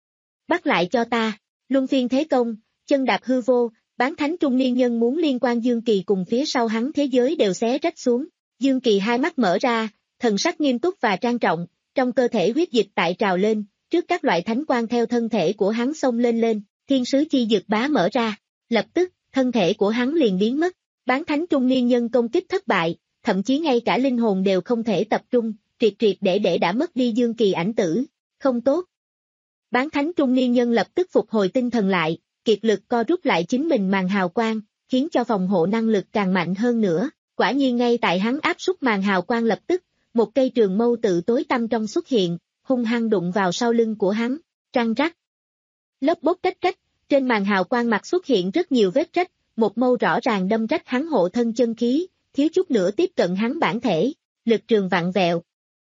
Speaker 2: Bắt lại cho ta, luân phiên thế công, chân đạp hư vô, bán thánh trung niên nhân muốn liên quan Dương Kỳ cùng phía sau hắn thế giới đều xé rách xuống, Dương Kỳ hai mắt mở ra, thần sắc nghiêm túc và trang trọng, trong cơ thể huyết dịch tại trào lên, trước các loại thánh quang theo thân thể của hắn xông lên lên, thiên sứ chi dực bá mở ra, lập tức, thân thể của hắn liền biến mất, bán thánh trung niên nhân công kích thất bại, thậm chí ngay cả linh hồn đều không thể tập trung, triệt triệt để để đã mất đi Dương Kỳ ảnh tử, không tốt. Bán thánh trung niên nhân lập tức phục hồi tinh thần lại, kiệt lực co rút lại chính mình màn hào quang, khiến cho phòng hộ năng lực càng mạnh hơn nữa, quả nhiên ngay tại hắn áp suất màn hào quang lập tức, một cây trường mâu tự tối tăm trong xuất hiện, hung hăng đụng vào sau lưng của hắn, răng rắc. Lớp bốt cách cách, trên màn hào quang mặt xuất hiện rất nhiều vết rách, một mâu rõ ràng đâm rách hắn hộ thân chân khí, thiếu chút nữa tiếp cận hắn bản thể, lực trường vặn vẹo.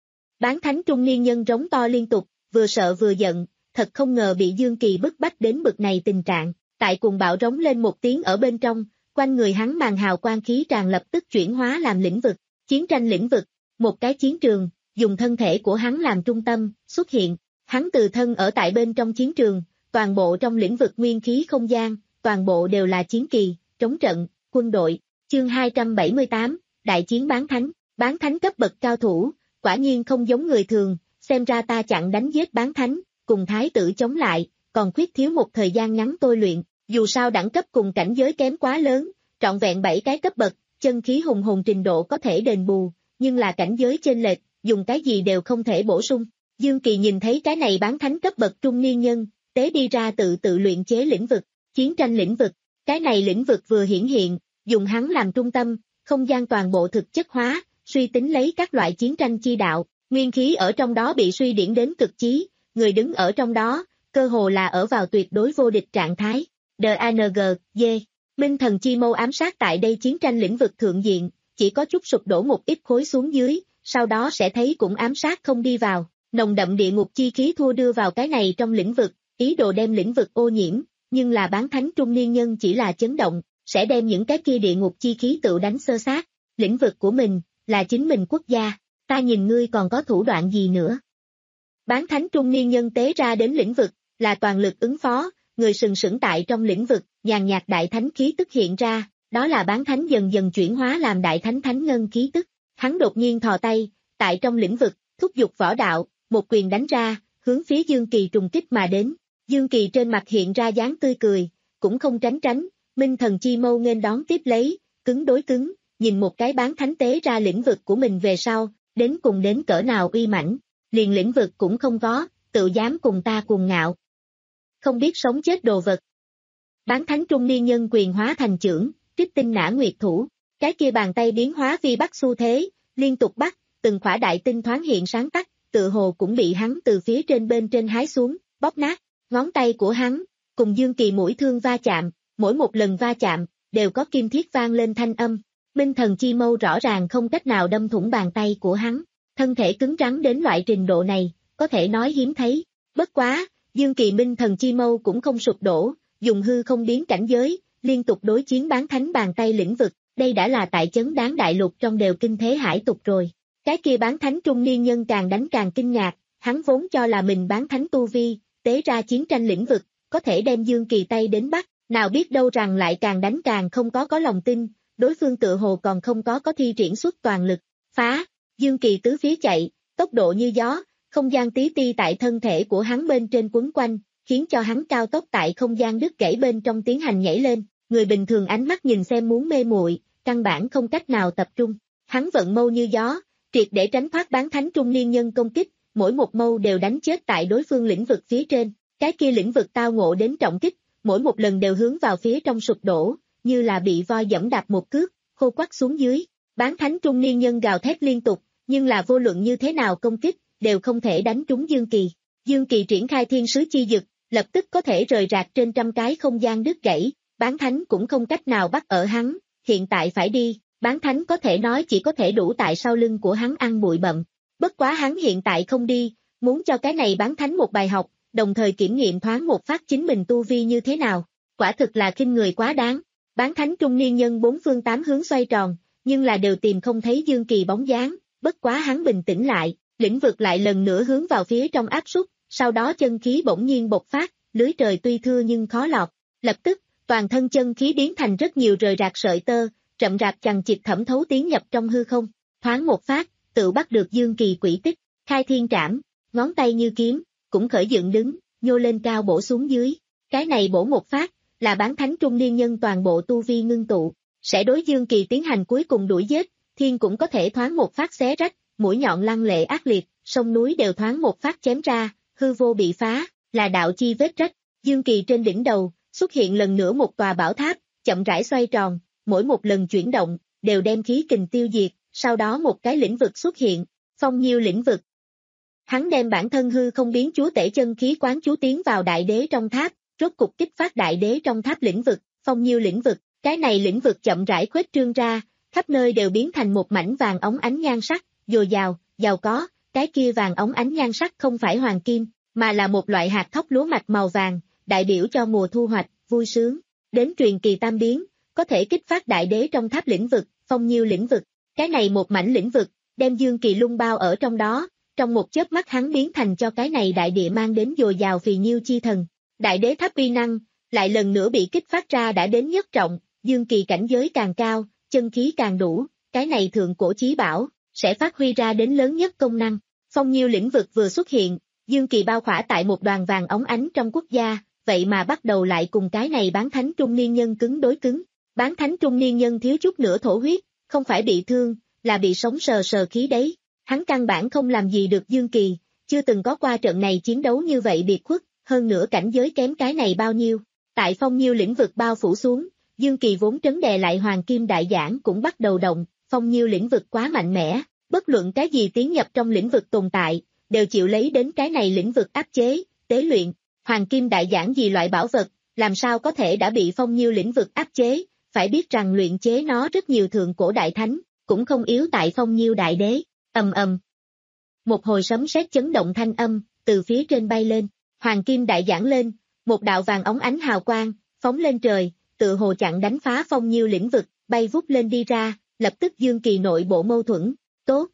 Speaker 2: Bán thánh trung niên nhân rống to liên tục, vừa sợ vừa giận, thật không ngờ bị Dương Kỳ bức bách đến bực này tình trạng, tại cùng bạo rống lên một tiếng ở bên trong, quanh người hắn màn hào quang khí tràn lập tức chuyển hóa làm lĩnh vực, chiến tranh lĩnh vực, một cái chiến trường, dùng thân thể của hắn làm trung tâm, xuất hiện, hắn từ thân ở tại bên trong chiến trường, toàn bộ trong lĩnh vực nguyên khí không gian, toàn bộ đều là chiến kỳ, trống trận, quân đội, chương hai trăm bảy mươi tám, đại chiến bán thánh, bán thánh cấp bậc cao thủ, quả nhiên không giống người thường, xem ra ta chặn đánh giết bán thánh, cùng thái tử chống lại, còn khuyết thiếu một thời gian ngắn tôi luyện, dù sao đẳng cấp cùng cảnh giới kém quá lớn, trọn vẹn bảy cái cấp bậc, chân khí hùng hồn trình độ có thể đền bù, nhưng là cảnh giới chênh lệch, dùng cái gì đều không thể bổ sung. Dương Kỳ nhìn thấy cái này bán thánh cấp bậc trung niên nhân, tế đi ra tự tự luyện chế lĩnh vực, chiến tranh lĩnh vực, cái này lĩnh vực vừa hiển hiện, dùng hắn làm trung tâm, không gian toàn bộ thực chất hóa, suy tính lấy các loại chiến tranh chi đạo, nguyên khí ở trong đó bị suy điển đến cực chí, người đứng ở trong đó, cơ hồ là ở vào tuyệt đối vô địch trạng thái. đê a en giê, D, Minh thần chi mâu ám sát tại đây chiến tranh lĩnh vực thượng diện, chỉ có chút sụp đổ một ít khối xuống dưới, sau đó sẽ thấy cũng ám sát không đi vào, nồng đậm địa ngục chi khí thua đưa vào cái này trong lĩnh vực, ý đồ đem lĩnh vực ô nhiễm, nhưng là bán thánh trung niên nhân chỉ là chấn động, sẽ đem những cái kia địa ngục chi khí tự đánh xơ xác, lĩnh vực của mình, là chính mình quốc gia, ta nhìn ngươi còn có thủ đoạn gì nữa. Bán thánh trung niên nhân tế ra đến lĩnh vực, là toàn lực ứng phó, người sừng sững tại trong lĩnh vực, nhàn nhạt đại thánh khí tức hiện ra, đó là bán thánh dần dần chuyển hóa làm đại thánh thánh ngân khí tức, hắn đột nhiên thò tay, tại trong lĩnh vực, thúc giục võ đạo, một quyền đánh ra, hướng phía Dương Kỳ trùng kích mà đến, Dương Kỳ trên mặt hiện ra dáng tươi cười, cũng không tránh tránh, minh thần chi mâu nghênh đón tiếp lấy, cứng đối cứng, nhìn một cái bán thánh tế ra lĩnh vực của mình về sau, đến cùng đến cỡ nào uy mãnh, liền lĩnh vực cũng không có, tự dám cùng ta cuồng ngạo. Không biết sống chết đồ vật. Bán thánh trung niên nhân quyền hóa thành chưởng, trích tinh nã nguyệt thủ, cái kia bàn tay biến hóa vi bắt xu thế, liên tục bắt, từng khỏa đại tinh thoáng hiện sáng tắt, tự hồ cũng bị hắn từ phía trên bên trên hái xuống, bóp nát, ngón tay của hắn, cùng Dương Kỳ mũi thương va chạm, mỗi một lần va chạm, đều có kim thiết vang lên thanh âm, minh thần chi mâu rõ ràng không cách nào đâm thủng bàn tay của hắn, thân thể cứng rắn đến loại trình độ này, có thể nói hiếm thấy, bất quá, Dương Kỳ Minh Thần Chi Mâu cũng không sụp đổ, dùng hư không biến cảnh giới, liên tục đối chiến bán thánh bàn tay lĩnh vực, đây đã là tại chấn đáng đại lục trong đều kinh thế hải tục rồi. Cái kia bán thánh trung niên nhân càng đánh càng kinh ngạc, hắn vốn cho là mình bán thánh tu vi, tế ra chiến tranh lĩnh vực, có thể đem Dương Kỳ tay đến bắt, nào biết đâu rằng lại càng đánh càng không có có lòng tin, đối phương tự hồ còn không có có thi triển xuất toàn lực, phá, Dương Kỳ tứ phía chạy, tốc độ như gió, không gian tí ti tại thân thể của hắn bên trên quấn quanh, khiến cho hắn cao tốc tại không gian đứt gãy bên trong tiến hành nhảy lên, người bình thường ánh mắt nhìn xem muốn mê muội, căn bản không cách nào tập trung, hắn vận mâu như gió, triệt để tránh thoát bán thánh trung niên nhân công kích, mỗi một mâu đều đánh chết tại đối phương lĩnh vực phía trên, cái kia lĩnh vực tao ngộ đến trọng kích, mỗi một lần đều hướng vào phía trong sụp đổ, như là bị voi dẫm đạp một cước, khô quắt xuống dưới, bán thánh trung niên nhân gào thét liên tục, nhưng là vô luận như thế nào công kích, đều không thể đánh trúng Dương Kỳ. Dương Kỳ triển khai thiên sứ chi dực, lập tức có thể rời rạc trên trăm cái không gian đứt gãy, bán thánh cũng không cách nào bắt ở hắn, hiện tại phải đi, bán thánh có thể nói chỉ có thể đủ tại sau lưng của hắn ăn bụi bặm. Bất quá hắn hiện tại không đi, muốn cho cái này bán thánh một bài học, đồng thời kiểm nghiệm thoáng một phát chính mình tu vi như thế nào, quả thực là khinh người quá đáng. Bán thánh trung niên nhân bốn phương tám hướng xoay tròn, nhưng là đều tìm không thấy Dương Kỳ bóng dáng, bất quá hắn bình tĩnh lại, lĩnh vực lại lần nữa hướng vào phía trong áp súc, sau đó chân khí bỗng nhiên bộc phát, lưới trời tuy thưa nhưng khó lọt, lập tức, toàn thân chân khí biến thành rất nhiều rời rạc sợi tơ, chậm rạp chằng chịt thẩm thấu tiến nhập trong hư không, thoáng một phát, tự bắt được Dương Kỳ quỷ tích, khai thiên trảm, ngón tay như kiếm, cũng khởi dựng đứng, nhô lên cao bổ xuống dưới, cái này bổ một phát, là bán thánh trung niên nhân toàn bộ tu vi ngưng tụ, sẽ đối Dương Kỳ tiến hành cuối cùng đuổi giết, thiên cũng có thể thoáng một phát xé rách, mũi nhọn lăng lệ ác liệt, sông núi đều thoáng một phát chém ra, hư vô bị phá, là đạo chi vết rách, Dương Kỳ trên đỉnh đầu, xuất hiện lần nữa một tòa bảo tháp, chậm rãi xoay tròn, mỗi một lần chuyển động, đều đem khí kình tiêu diệt, sau đó một cái lĩnh vực xuất hiện, phong nhiêu lĩnh vực. Hắn đem bản thân hư không biến chúa tể chân khí quán chú tiến vào đại đế trong tháp, rốt cục kích phát đại đế trong tháp lĩnh vực, phong nhiêu lĩnh vực, cái này lĩnh vực chậm rãi khuếch trương ra, khắp nơi đều biến thành một mảnh vàng óng ánh nhan sắc, dồi dào, giàu có, cái kia vàng óng ánh nhan sắc không phải hoàng kim, mà là một loại hạt thóc lúa mạch màu vàng, đại biểu cho mùa thu hoạch, vui sướng. Đến truyền kỳ tam biến, có thể kích phát đại đế trong tháp lĩnh vực, phong nhiêu lĩnh vực, cái này một mảnh lĩnh vực, đem Dương Kỳ lung bao ở trong đó, trong một chớp mắt hắn biến thành cho cái này đại địa mang đến dồi dào phì nhiêu chi thần. Đại đế tháp uy năng, lại lần nữa bị kích phát ra đã đến nhất trọng, Dương Kỳ cảnh giới càng cao, chân khí càng đủ, cái này thượng cổ chí bảo, sẽ phát huy ra đến lớn nhất công năng. Phong nhiêu lĩnh vực vừa xuất hiện, Dương Kỳ bao khỏa tại một đoàn vàng óng ánh trong quốc gia, vậy mà bắt đầu lại cùng cái này bán thánh trung niên nhân cứng đối cứng. Bán thánh trung niên nhân thiếu chút nữa thổ huyết, không phải bị thương, là bị sống sờ sờ khí đấy. Hắn căn bản không làm gì được Dương Kỳ, chưa từng có qua trận này chiến đấu như vậy biệt khuất, hơn nữa cảnh giới kém cái này bao nhiêu. Tại phong nhiêu lĩnh vực bao phủ xuống, Dương Kỳ vốn trấn đè lại hoàng kim đại giảng cũng bắt đầu động, phong nhiêu lĩnh vực quá mạnh mẽ, bất luận cái gì tiến nhập trong lĩnh vực tồn tại, đều chịu lấy đến cái này lĩnh vực áp chế, tế luyện. Hoàng kim đại giảng gì loại bảo vật, làm sao có thể đã bị phong nhiêu lĩnh vực áp chế, phải biết rằng luyện chế nó rất nhiều thượng cổ đại thánh, cũng không yếu tại phong nhiêu đại đế. Ầm ầm. Một hồi sấm sét chấn động thanh âm, từ phía trên bay lên, hoàng kim đại giảng lên, một đạo vàng óng ánh hào quang, phóng lên trời, tự hồ chặn đánh phá phong nhiêu lĩnh vực, bay vút lên đi ra, lập tức Dương Kỳ nội bộ mâu thuẫn, tốt.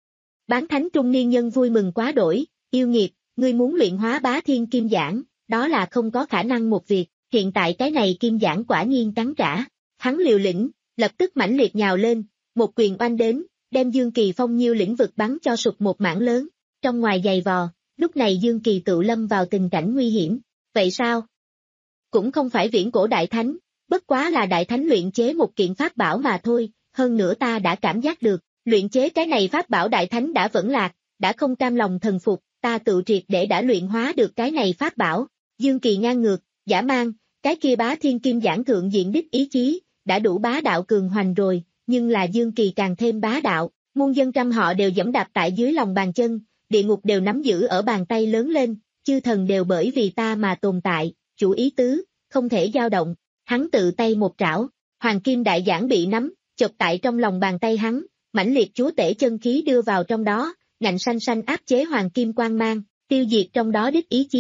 Speaker 2: Bán thánh trung niên nhân vui mừng quá đổi, yêu nghiệt, ngươi muốn luyện hóa bá thiên kim giảng, đó là không có khả năng một việc, hiện tại cái này kim giảng quả nhiên cắn trả. Hắn liều lĩnh, lập tức mãnh liệt nhào lên, một quyền oanh đến, đem Dương Kỳ phong nhiêu lĩnh vực bắn cho sụp một mảng lớn, trong ngoài dày vò, lúc này Dương Kỳ tự lâm vào tình cảnh nguy hiểm, vậy sao? Cũng không phải viễn cổ đại thánh, bất quá là đại thánh luyện chế một kiện pháp bảo mà thôi, hơn nữa ta đã cảm giác được, luyện chế cái này pháp bảo đại thánh đã vẫn lạc, đã không cam lòng thần phục, ta tự triệt để đã luyện hóa được cái này pháp bảo. Dương Kỳ ngang ngược, giả mang, cái kia bá thiên kim giảng thượng diện đích ý chí, đã đủ bá đạo cường hoành rồi, nhưng là Dương Kỳ càng thêm bá đạo, muôn dân trăm họ đều dẫm đạp tại dưới lòng bàn chân, địa ngục đều nắm giữ ở bàn tay lớn lên, chư thần đều bởi vì ta mà tồn tại, chủ ý tứ, không thể dao động, hắn tự tay một trảo, hoàng kim đại giảng bị nắm, chộp tại trong lòng bàn tay hắn, mãnh liệt chúa tể chân khí đưa vào trong đó, ngạnh sanh sanh áp chế hoàng kim quang mang, tiêu diệt trong đó đích ý chí,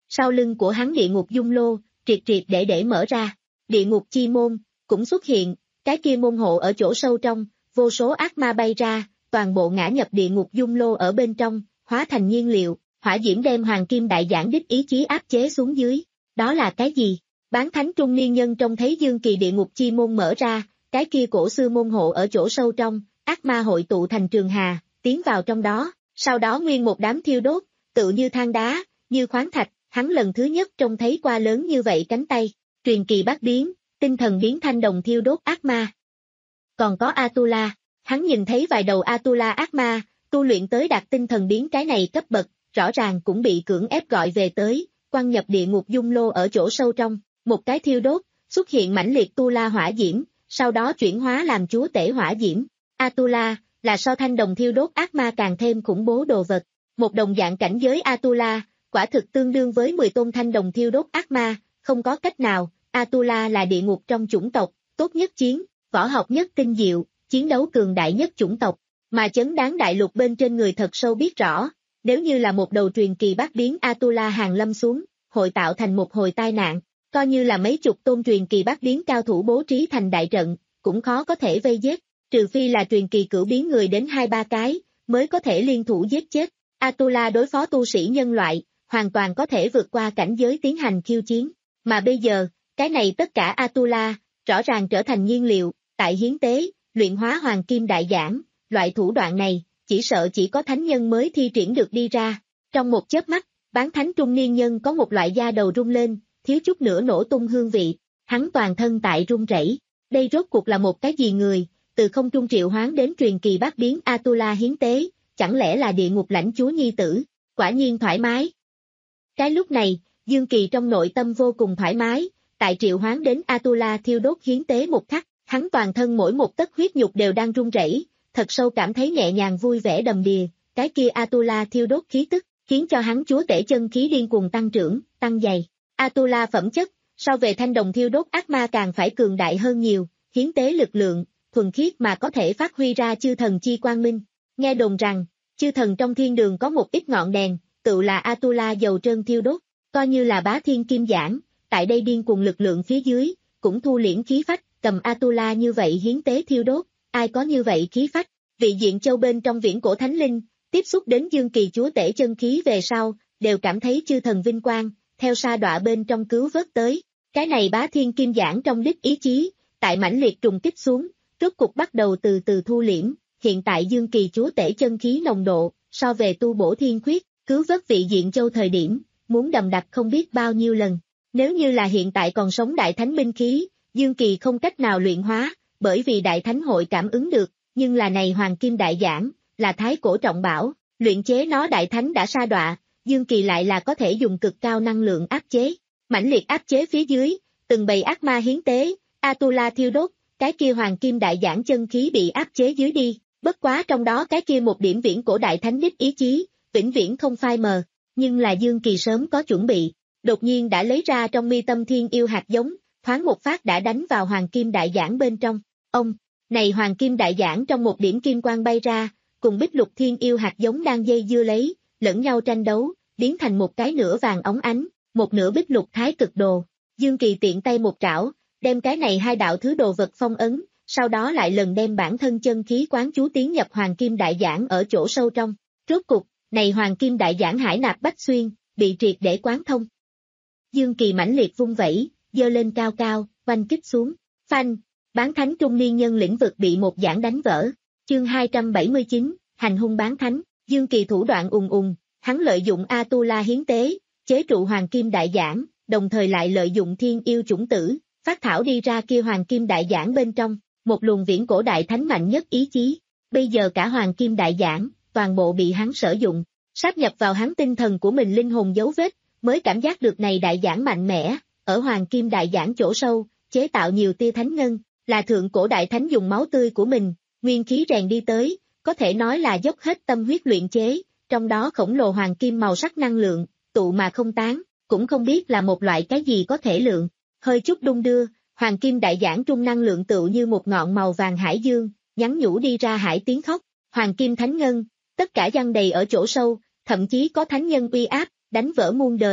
Speaker 2: Sau lưng của hắn địa ngục dung lô, triệt triệt để để mở ra. Địa ngục chi môn, cũng xuất hiện, cái kia môn hộ ở chỗ sâu trong, vô số ác ma bay ra, toàn bộ ngã nhập địa ngục dung lô ở bên trong, hóa thành nhiên liệu, hỏa diễm đem hoàng kim đại giảng đích ý chí áp chế xuống dưới. Đó là cái gì? Bán thánh trung niên nhân trông thấy dương kỳ địa ngục chi môn mở ra, cái kia cổ xưa môn hộ ở chỗ sâu trong, ác ma hội tụ thành trường hà, tiến vào trong đó, sau đó nguyên một đám thiêu đốt, tự như than đá, như khoáng thạch, hắn lần thứ nhất trông thấy qua lớn như vậy cánh tay, truyền kỳ bát biến, tinh thần biến thanh đồng thiêu đốt ác ma. Còn có Atula, hắn nhìn thấy vài đầu Atula ác ma, tu luyện tới đạt tinh thần biến cái này cấp bậc, rõ ràng cũng bị cưỡng ép gọi về tới, quăng nhập địa ngục dung lô ở chỗ sâu trong, một cái thiêu đốt, xuất hiện mãnh liệt tu la hỏa diễm, sau đó chuyển hóa làm chúa tể hỏa diễm. Atula, là so thanh đồng thiêu đốt ác ma càng thêm khủng bố đồ vật, một đồng dạng cảnh giới Atula, quả thực tương đương với mười tôn thanh đồng thiêu đốt ác ma, không có cách nào, Atula là địa ngục trong chủng tộc, tốt nhất chiến, võ học nhất tinh diệu, chiến đấu cường đại nhất chủng tộc, mà chấn đáng đại lục bên trên người thật sâu biết rõ, nếu như là một đầu truyền kỳ bát biến Atula hàng lâm xuống, hội tạo thành một hồi tai nạn, coi như là mấy chục tôn truyền kỳ bát biến cao thủ bố trí thành đại trận, cũng khó có thể vây giết, trừ phi là truyền kỳ cửu biến người đến hai ba cái, mới có thể liên thủ giết chết. Atula đối phó tu sĩ nhân loại, hoàn toàn có thể vượt qua cảnh giới tiến hành khiêu chiến, mà bây giờ, cái này tất cả Atula, rõ ràng trở thành nhiên liệu, tại hiến tế, luyện hóa hoàng kim đại giảng, loại thủ đoạn này, chỉ sợ chỉ có thánh nhân mới thi triển được đi ra. Trong một chớp mắt, bán thánh trung niên nhân có một loại da đầu rung lên, thiếu chút nữa nổ tung hương vị, hắn toàn thân tại run rẩy. Đây rốt cuộc là một cái gì người, từ không trung triệu hoán đến truyền kỳ bát biến Atula hiến tế, chẳng lẽ là địa ngục lãnh chúa nhi tử, quả nhiên thoải mái. Cái lúc này, Dương Kỳ trong nội tâm vô cùng thoải mái, tại triệu hoán đến Atula thiêu đốt hiến tế một khắc, hắn toàn thân mỗi một tấc huyết nhục đều đang run rẩy, thật sâu cảm thấy nhẹ nhàng vui vẻ đầm đìa, cái kia Atula thiêu đốt khí tức, khiến cho hắn chúa tể chân khí điên cuồng tăng trưởng, tăng dày. Atula phẩm chất, so về thanh đồng thiêu đốt ác ma càng phải cường đại hơn nhiều, hiến tế lực lượng, thuần khiết mà có thể phát huy ra chư thần chi quang minh. Nghe đồn rằng, chư thần trong thiên đường có một ít ngọn đèn, tự là Atula dầu trơn thiêu đốt, coi như là bá thiên kim giảng, tại đây điên cuồng lực lượng phía dưới, cũng thu liễm khí phách, cầm Atula như vậy hiến tế thiêu đốt, ai có như vậy khí phách, vị diện châu bên trong viễn cổ thánh linh, tiếp xúc đến Dương Kỳ chúa tể chân khí về sau, đều cảm thấy chư thần vinh quang, theo sa đọa bên trong cứu vớt tới, cái này bá thiên kim giảng trong đích ý chí, tại mãnh liệt trùng kích xuống, rốt cục bắt đầu từ từ thu liễm, hiện tại Dương Kỳ chúa tể chân khí nồng độ, so về tu bổ thiên khuyết, cứu vớt vị diện châu thời điểm, muốn đầm đặc không biết bao nhiêu lần. Nếu như là hiện tại còn sống đại thánh binh khí, Dương Kỳ không cách nào luyện hóa, bởi vì đại thánh hội cảm ứng được, nhưng là này hoàng kim đại giảng, là thái cổ trọng bảo, luyện chế nó đại thánh đã sa đọa, Dương Kỳ lại là có thể dùng cực cao năng lượng áp chế, mãnh liệt áp chế phía dưới, từng bầy ác ma hiến tế, Atula thiêu đốt, cái kia hoàng kim đại giảng chân khí bị áp chế dưới đi, bất quá trong đó cái kia một điểm viễn cổ đại thánh đích ý chí, vĩnh viễn không phai mờ, nhưng là Dương Kỳ sớm có chuẩn bị, đột nhiên đã lấy ra trong mi tâm thiên yêu hạt giống, thoáng một phát đã đánh vào hoàng kim đại giảng bên trong, ông, này hoàng kim đại giảng trong một điểm kim quang bay ra, cùng bích lục thiên yêu hạt giống đang dây dưa lấy, lẫn nhau tranh đấu, biến thành một cái nửa vàng óng ánh, một nửa bích lục thái cực đồ, Dương Kỳ tiện tay một trảo, đem cái này hai đạo thứ đồ vật phong ấn, sau đó lại lần đem bản thân chân khí quán chú tiến nhập hoàng kim đại giảng ở chỗ sâu trong, rốt cục, này hoàng kim đại giảng hải nạp bách xuyên, bị triệt để quán thông. Dương Kỳ mãnh liệt vung vẩy, giơ lên cao cao, oanh kích xuống, phanh, bán thánh trung niên nhân lĩnh vực bị một giảng đánh vỡ, chương hai trăm bảy mươi chín, hành hung bán thánh, Dương Kỳ thủ đoạn ùng ùng, hắn lợi dụng Atula hiến tế, chế trụ hoàng kim đại giảng, đồng thời lại lợi dụng thiên yêu chủng tử, phát thảo đi ra kia hoàng kim đại giảng bên trong, một luồng viễn cổ đại thánh mạnh nhất ý chí, bây giờ cả hoàng kim đại giảng, toàn bộ bị hắn sử dụng, sáp nhập vào hắn tinh thần của mình linh hồn dấu vết, mới cảm giác được này đại giảng mạnh mẽ, ở hoàng kim đại giảng chỗ sâu, chế tạo nhiều tia thánh ngân, là thượng cổ đại thánh dùng máu tươi của mình, nguyên khí rèn đi tới, có thể nói là dốc hết tâm huyết luyện chế, trong đó khổng lồ hoàng kim màu sắc năng lượng, tụ mà không tán, cũng không biết là một loại cái gì có thể lượng, hơi chút đung đưa, hoàng kim đại giảng trung năng lượng tựu như một ngọn màu vàng hải dương, nhắn nhủ đi ra hải tiếng khóc, hoàng kim thánh ngân, tất cả giăng đầy ở chỗ sâu, thậm chí có thánh nhân uy áp, đánh vỡ muôn đời,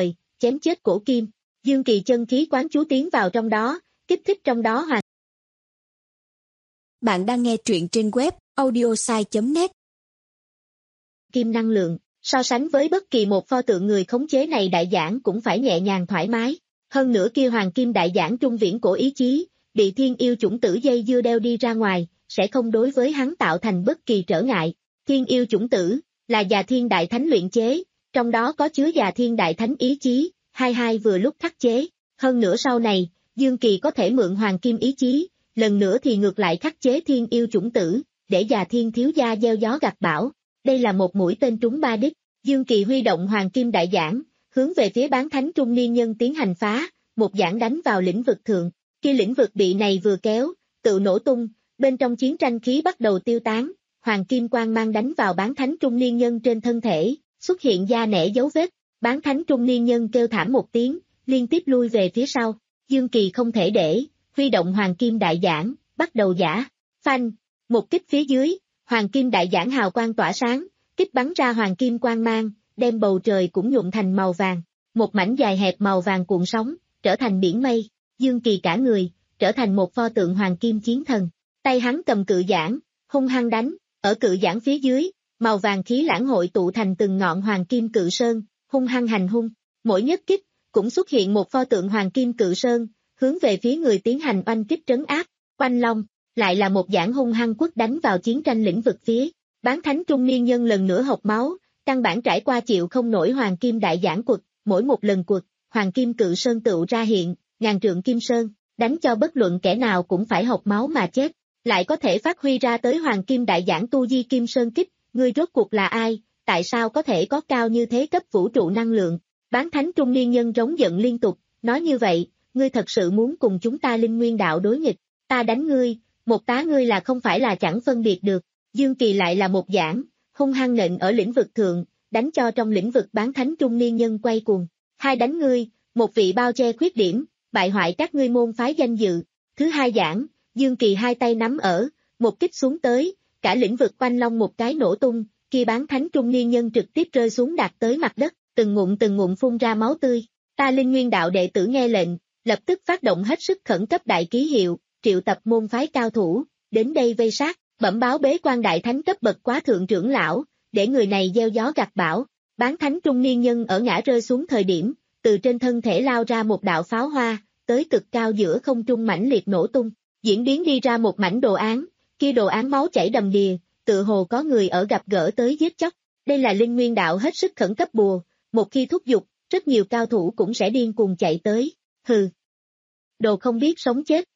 Speaker 2: chém chết cổ kim. Dương Kỳ chân khí quán chú tiến vào trong đó, kích thích trong đó hoàng.
Speaker 3: Bạn đang nghe truyện trên web audiosai chấm net.
Speaker 2: Kim năng lượng, so sánh với bất kỳ một pho tượng người khống chế này đại giảng cũng phải nhẹ nhàng thoải mái. Hơn nữa kia hoàng kim đại giảng trung viễn cổ ý chí, bị thiên yêu chủng tử dây dưa đeo đi ra ngoài, sẽ không đối với hắn tạo thành bất kỳ trở ngại. Thiên yêu chủng tử, là già thiên đại thánh luyện chế, trong đó có chứa già thiên đại thánh ý chí, hai hai vừa lúc khắc chế. Hơn nữa sau này, Dương Kỳ có thể mượn hoàng kim ý chí, lần nữa thì ngược lại khắc chế thiên yêu chủng tử, để già thiên thiếu gia gieo gió gặt bão. Đây là một mũi tên trúng ba đích. Dương Kỳ huy động hoàng kim đại giảng, hướng về phía bán thánh trung niên nhân tiến hành phá, một giảng đánh vào lĩnh vực thượng. Khi lĩnh vực bị này vừa kéo, tự nổ tung, bên trong chiến tranh khí bắt đầu tiêu tán, hoàng kim quang mang đánh vào bán thánh trung niên nhân trên thân thể, xuất hiện da nẻ dấu vết. Bán thánh trung niên nhân kêu thảm một tiếng, liên tiếp lui về phía sau. Dương Kỳ không thể để, huy động hoàng kim đại giảng, bắt đầu giả. Phanh, một kích phía dưới, hoàng kim đại giảng hào quang tỏa sáng, kích bắn ra hoàng kim quang mang, đem bầu trời cũng nhuộm thành màu vàng. Một mảnh dài hẹp màu vàng cuộn sóng, trở thành biển mây. Dương Kỳ cả người, trở thành một pho tượng hoàng kim chiến thần. Tay hắn cầm cự giảng, hung hăng đánh, ở cự giảng phía dưới, màu vàng khí lãng hội tụ thành từng ngọn hoàng kim cự sơn, hung hăng hành hung. Mỗi nhất kích, cũng xuất hiện một pho tượng hoàng kim cự sơn, hướng về phía người tiến hành oanh kích trấn áp. Oanh long, lại là một giảng hung hăng quất đánh vào chiến tranh lĩnh vực phía. Bán thánh trung niên nhân lần nữa hộc máu, căn bản trải qua chịu không nổi hoàng kim đại giảng quật, mỗi một lần quật, hoàng kim cự sơn tựu ra hiện, ngàn trượng kim sơn, đánh cho bất luận kẻ nào cũng phải hộc máu mà chết. Lại có thể phát huy ra tới hoàng kim đại giảng tu di kim sơn kích, ngươi rốt cuộc là ai, tại sao có thể có cao như thế cấp vũ trụ năng lượng? Bán thánh trung niên nhân rống giận liên tục, nói như vậy, ngươi thật sự muốn cùng chúng ta linh nguyên đạo đối nghịch, ta đánh ngươi, một tá ngươi là không phải là chẳng phân biệt được. Dương Kỳ lại là một giảng, hung hăng nện ở lĩnh vực thượng, đánh cho trong lĩnh vực bán thánh trung niên nhân quay cuồng. Hai đánh ngươi, một vị bao che khuyết điểm, bại hoại các ngươi môn phái danh dự. Thứ hai giảng, Dương Kỳ hai tay nắm ở, một kích xuống tới, cả lĩnh vực quanh long một cái nổ tung, kia bán thánh trung niên nhân trực tiếp rơi xuống đạt tới mặt đất, từng ngụm từng ngụm phun ra máu tươi. Ta linh nguyên đạo đệ tử nghe lệnh, lập tức phát động hết sức khẩn cấp đại ký hiệu, triệu tập môn phái cao thủ, đến đây vây sát, bẩm báo bế quan đại thánh cấp bậc quá thượng trưởng lão, để người này gieo gió gặt bão. Bán thánh trung niên nhân ở ngã rơi xuống thời điểm, từ trên thân thể lao ra một đạo pháo hoa, tới cực cao giữa không trung mãnh liệt nổ tung, diễn biến đi ra một mảnh đồ án, kia đồ án máu chảy đầm đìa, tự hồ có người ở gặp gỡ tới giết chóc. Đây là linh nguyên đạo hết sức khẩn cấp bùa, một khi thúc giục, rất nhiều cao thủ cũng sẽ điên cuồng chạy tới. Hừ, đồ không biết sống chết.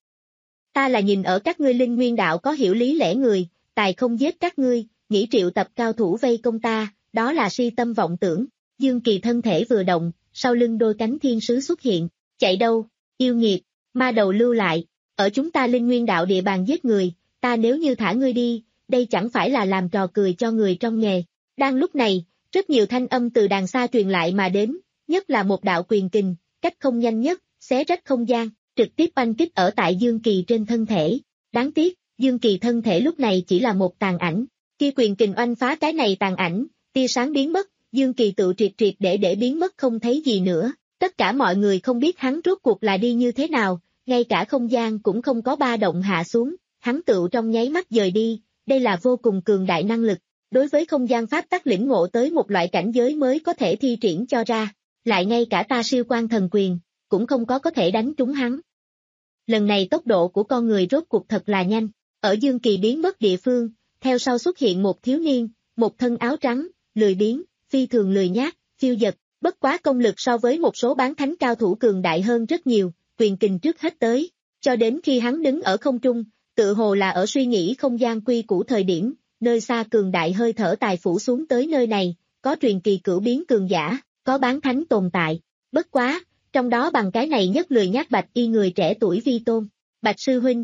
Speaker 2: Ta là nhìn ở các ngươi linh nguyên đạo có hiểu lý lẽ người, tài không giết các ngươi, nghĩ triệu tập cao thủ vây công ta, đó là si tâm vọng tưởng. Dương Kỳ thân thể vừa động, sau lưng đôi cánh thiên sứ xuất hiện. Chạy đâu, yêu nghiệt, ma đầu lưu lại, ở chúng ta linh nguyên đạo địa bàn giết người, ta nếu như thả ngươi đi, đây chẳng phải là làm trò cười cho người trong nghề. Đang lúc này, rất nhiều thanh âm từ đàng xa truyền lại mà đến, nhất là một đạo quyền kình, cách không nhanh nhất, xé rách không gian, trực tiếp oanh kích ở tại Dương Kỳ trên thân thể. Đáng tiếc, Dương Kỳ thân thể lúc này chỉ là một tàn ảnh, kia quyền kình oanh phá cái này tàn ảnh, tia sáng biến mất, Dương Kỳ tự triệt triệt để để biến mất không thấy gì nữa. Tất cả mọi người không biết hắn rốt cuộc là đi như thế nào, ngay cả không gian cũng không có ba động hạ xuống, hắn tự trong nháy mắt dời đi, đây là vô cùng cường đại năng lực, đối với không gian pháp tắc lĩnh ngộ tới một loại cảnh giới mới có thể thi triển cho ra, lại ngay cả ta siêu quan thần quyền, cũng không có có thể đánh trúng hắn. Lần này tốc độ của con người rốt cuộc thật là nhanh, ở Dương Kỳ biến mất địa phương, theo sau xuất hiện một thiếu niên, một thân áo trắng, lười biếng, phi thường lười nhác, phiêu dật. Bất quá công lực so với một số bán thánh cao thủ cường đại hơn rất nhiều, quyền kình trước hết tới, cho đến khi hắn đứng ở không trung, tự hồ là ở suy nghĩ không gian quy củ thời điểm, nơi xa cường đại hơi thở tài phủ xuống tới nơi này, có truyền kỳ cửu biến cường giả, có bán thánh tồn tại, bất quá, trong đó bằng cái này nhất lười nhác bạch y người trẻ tuổi vi tôn, Bạch sư huynh.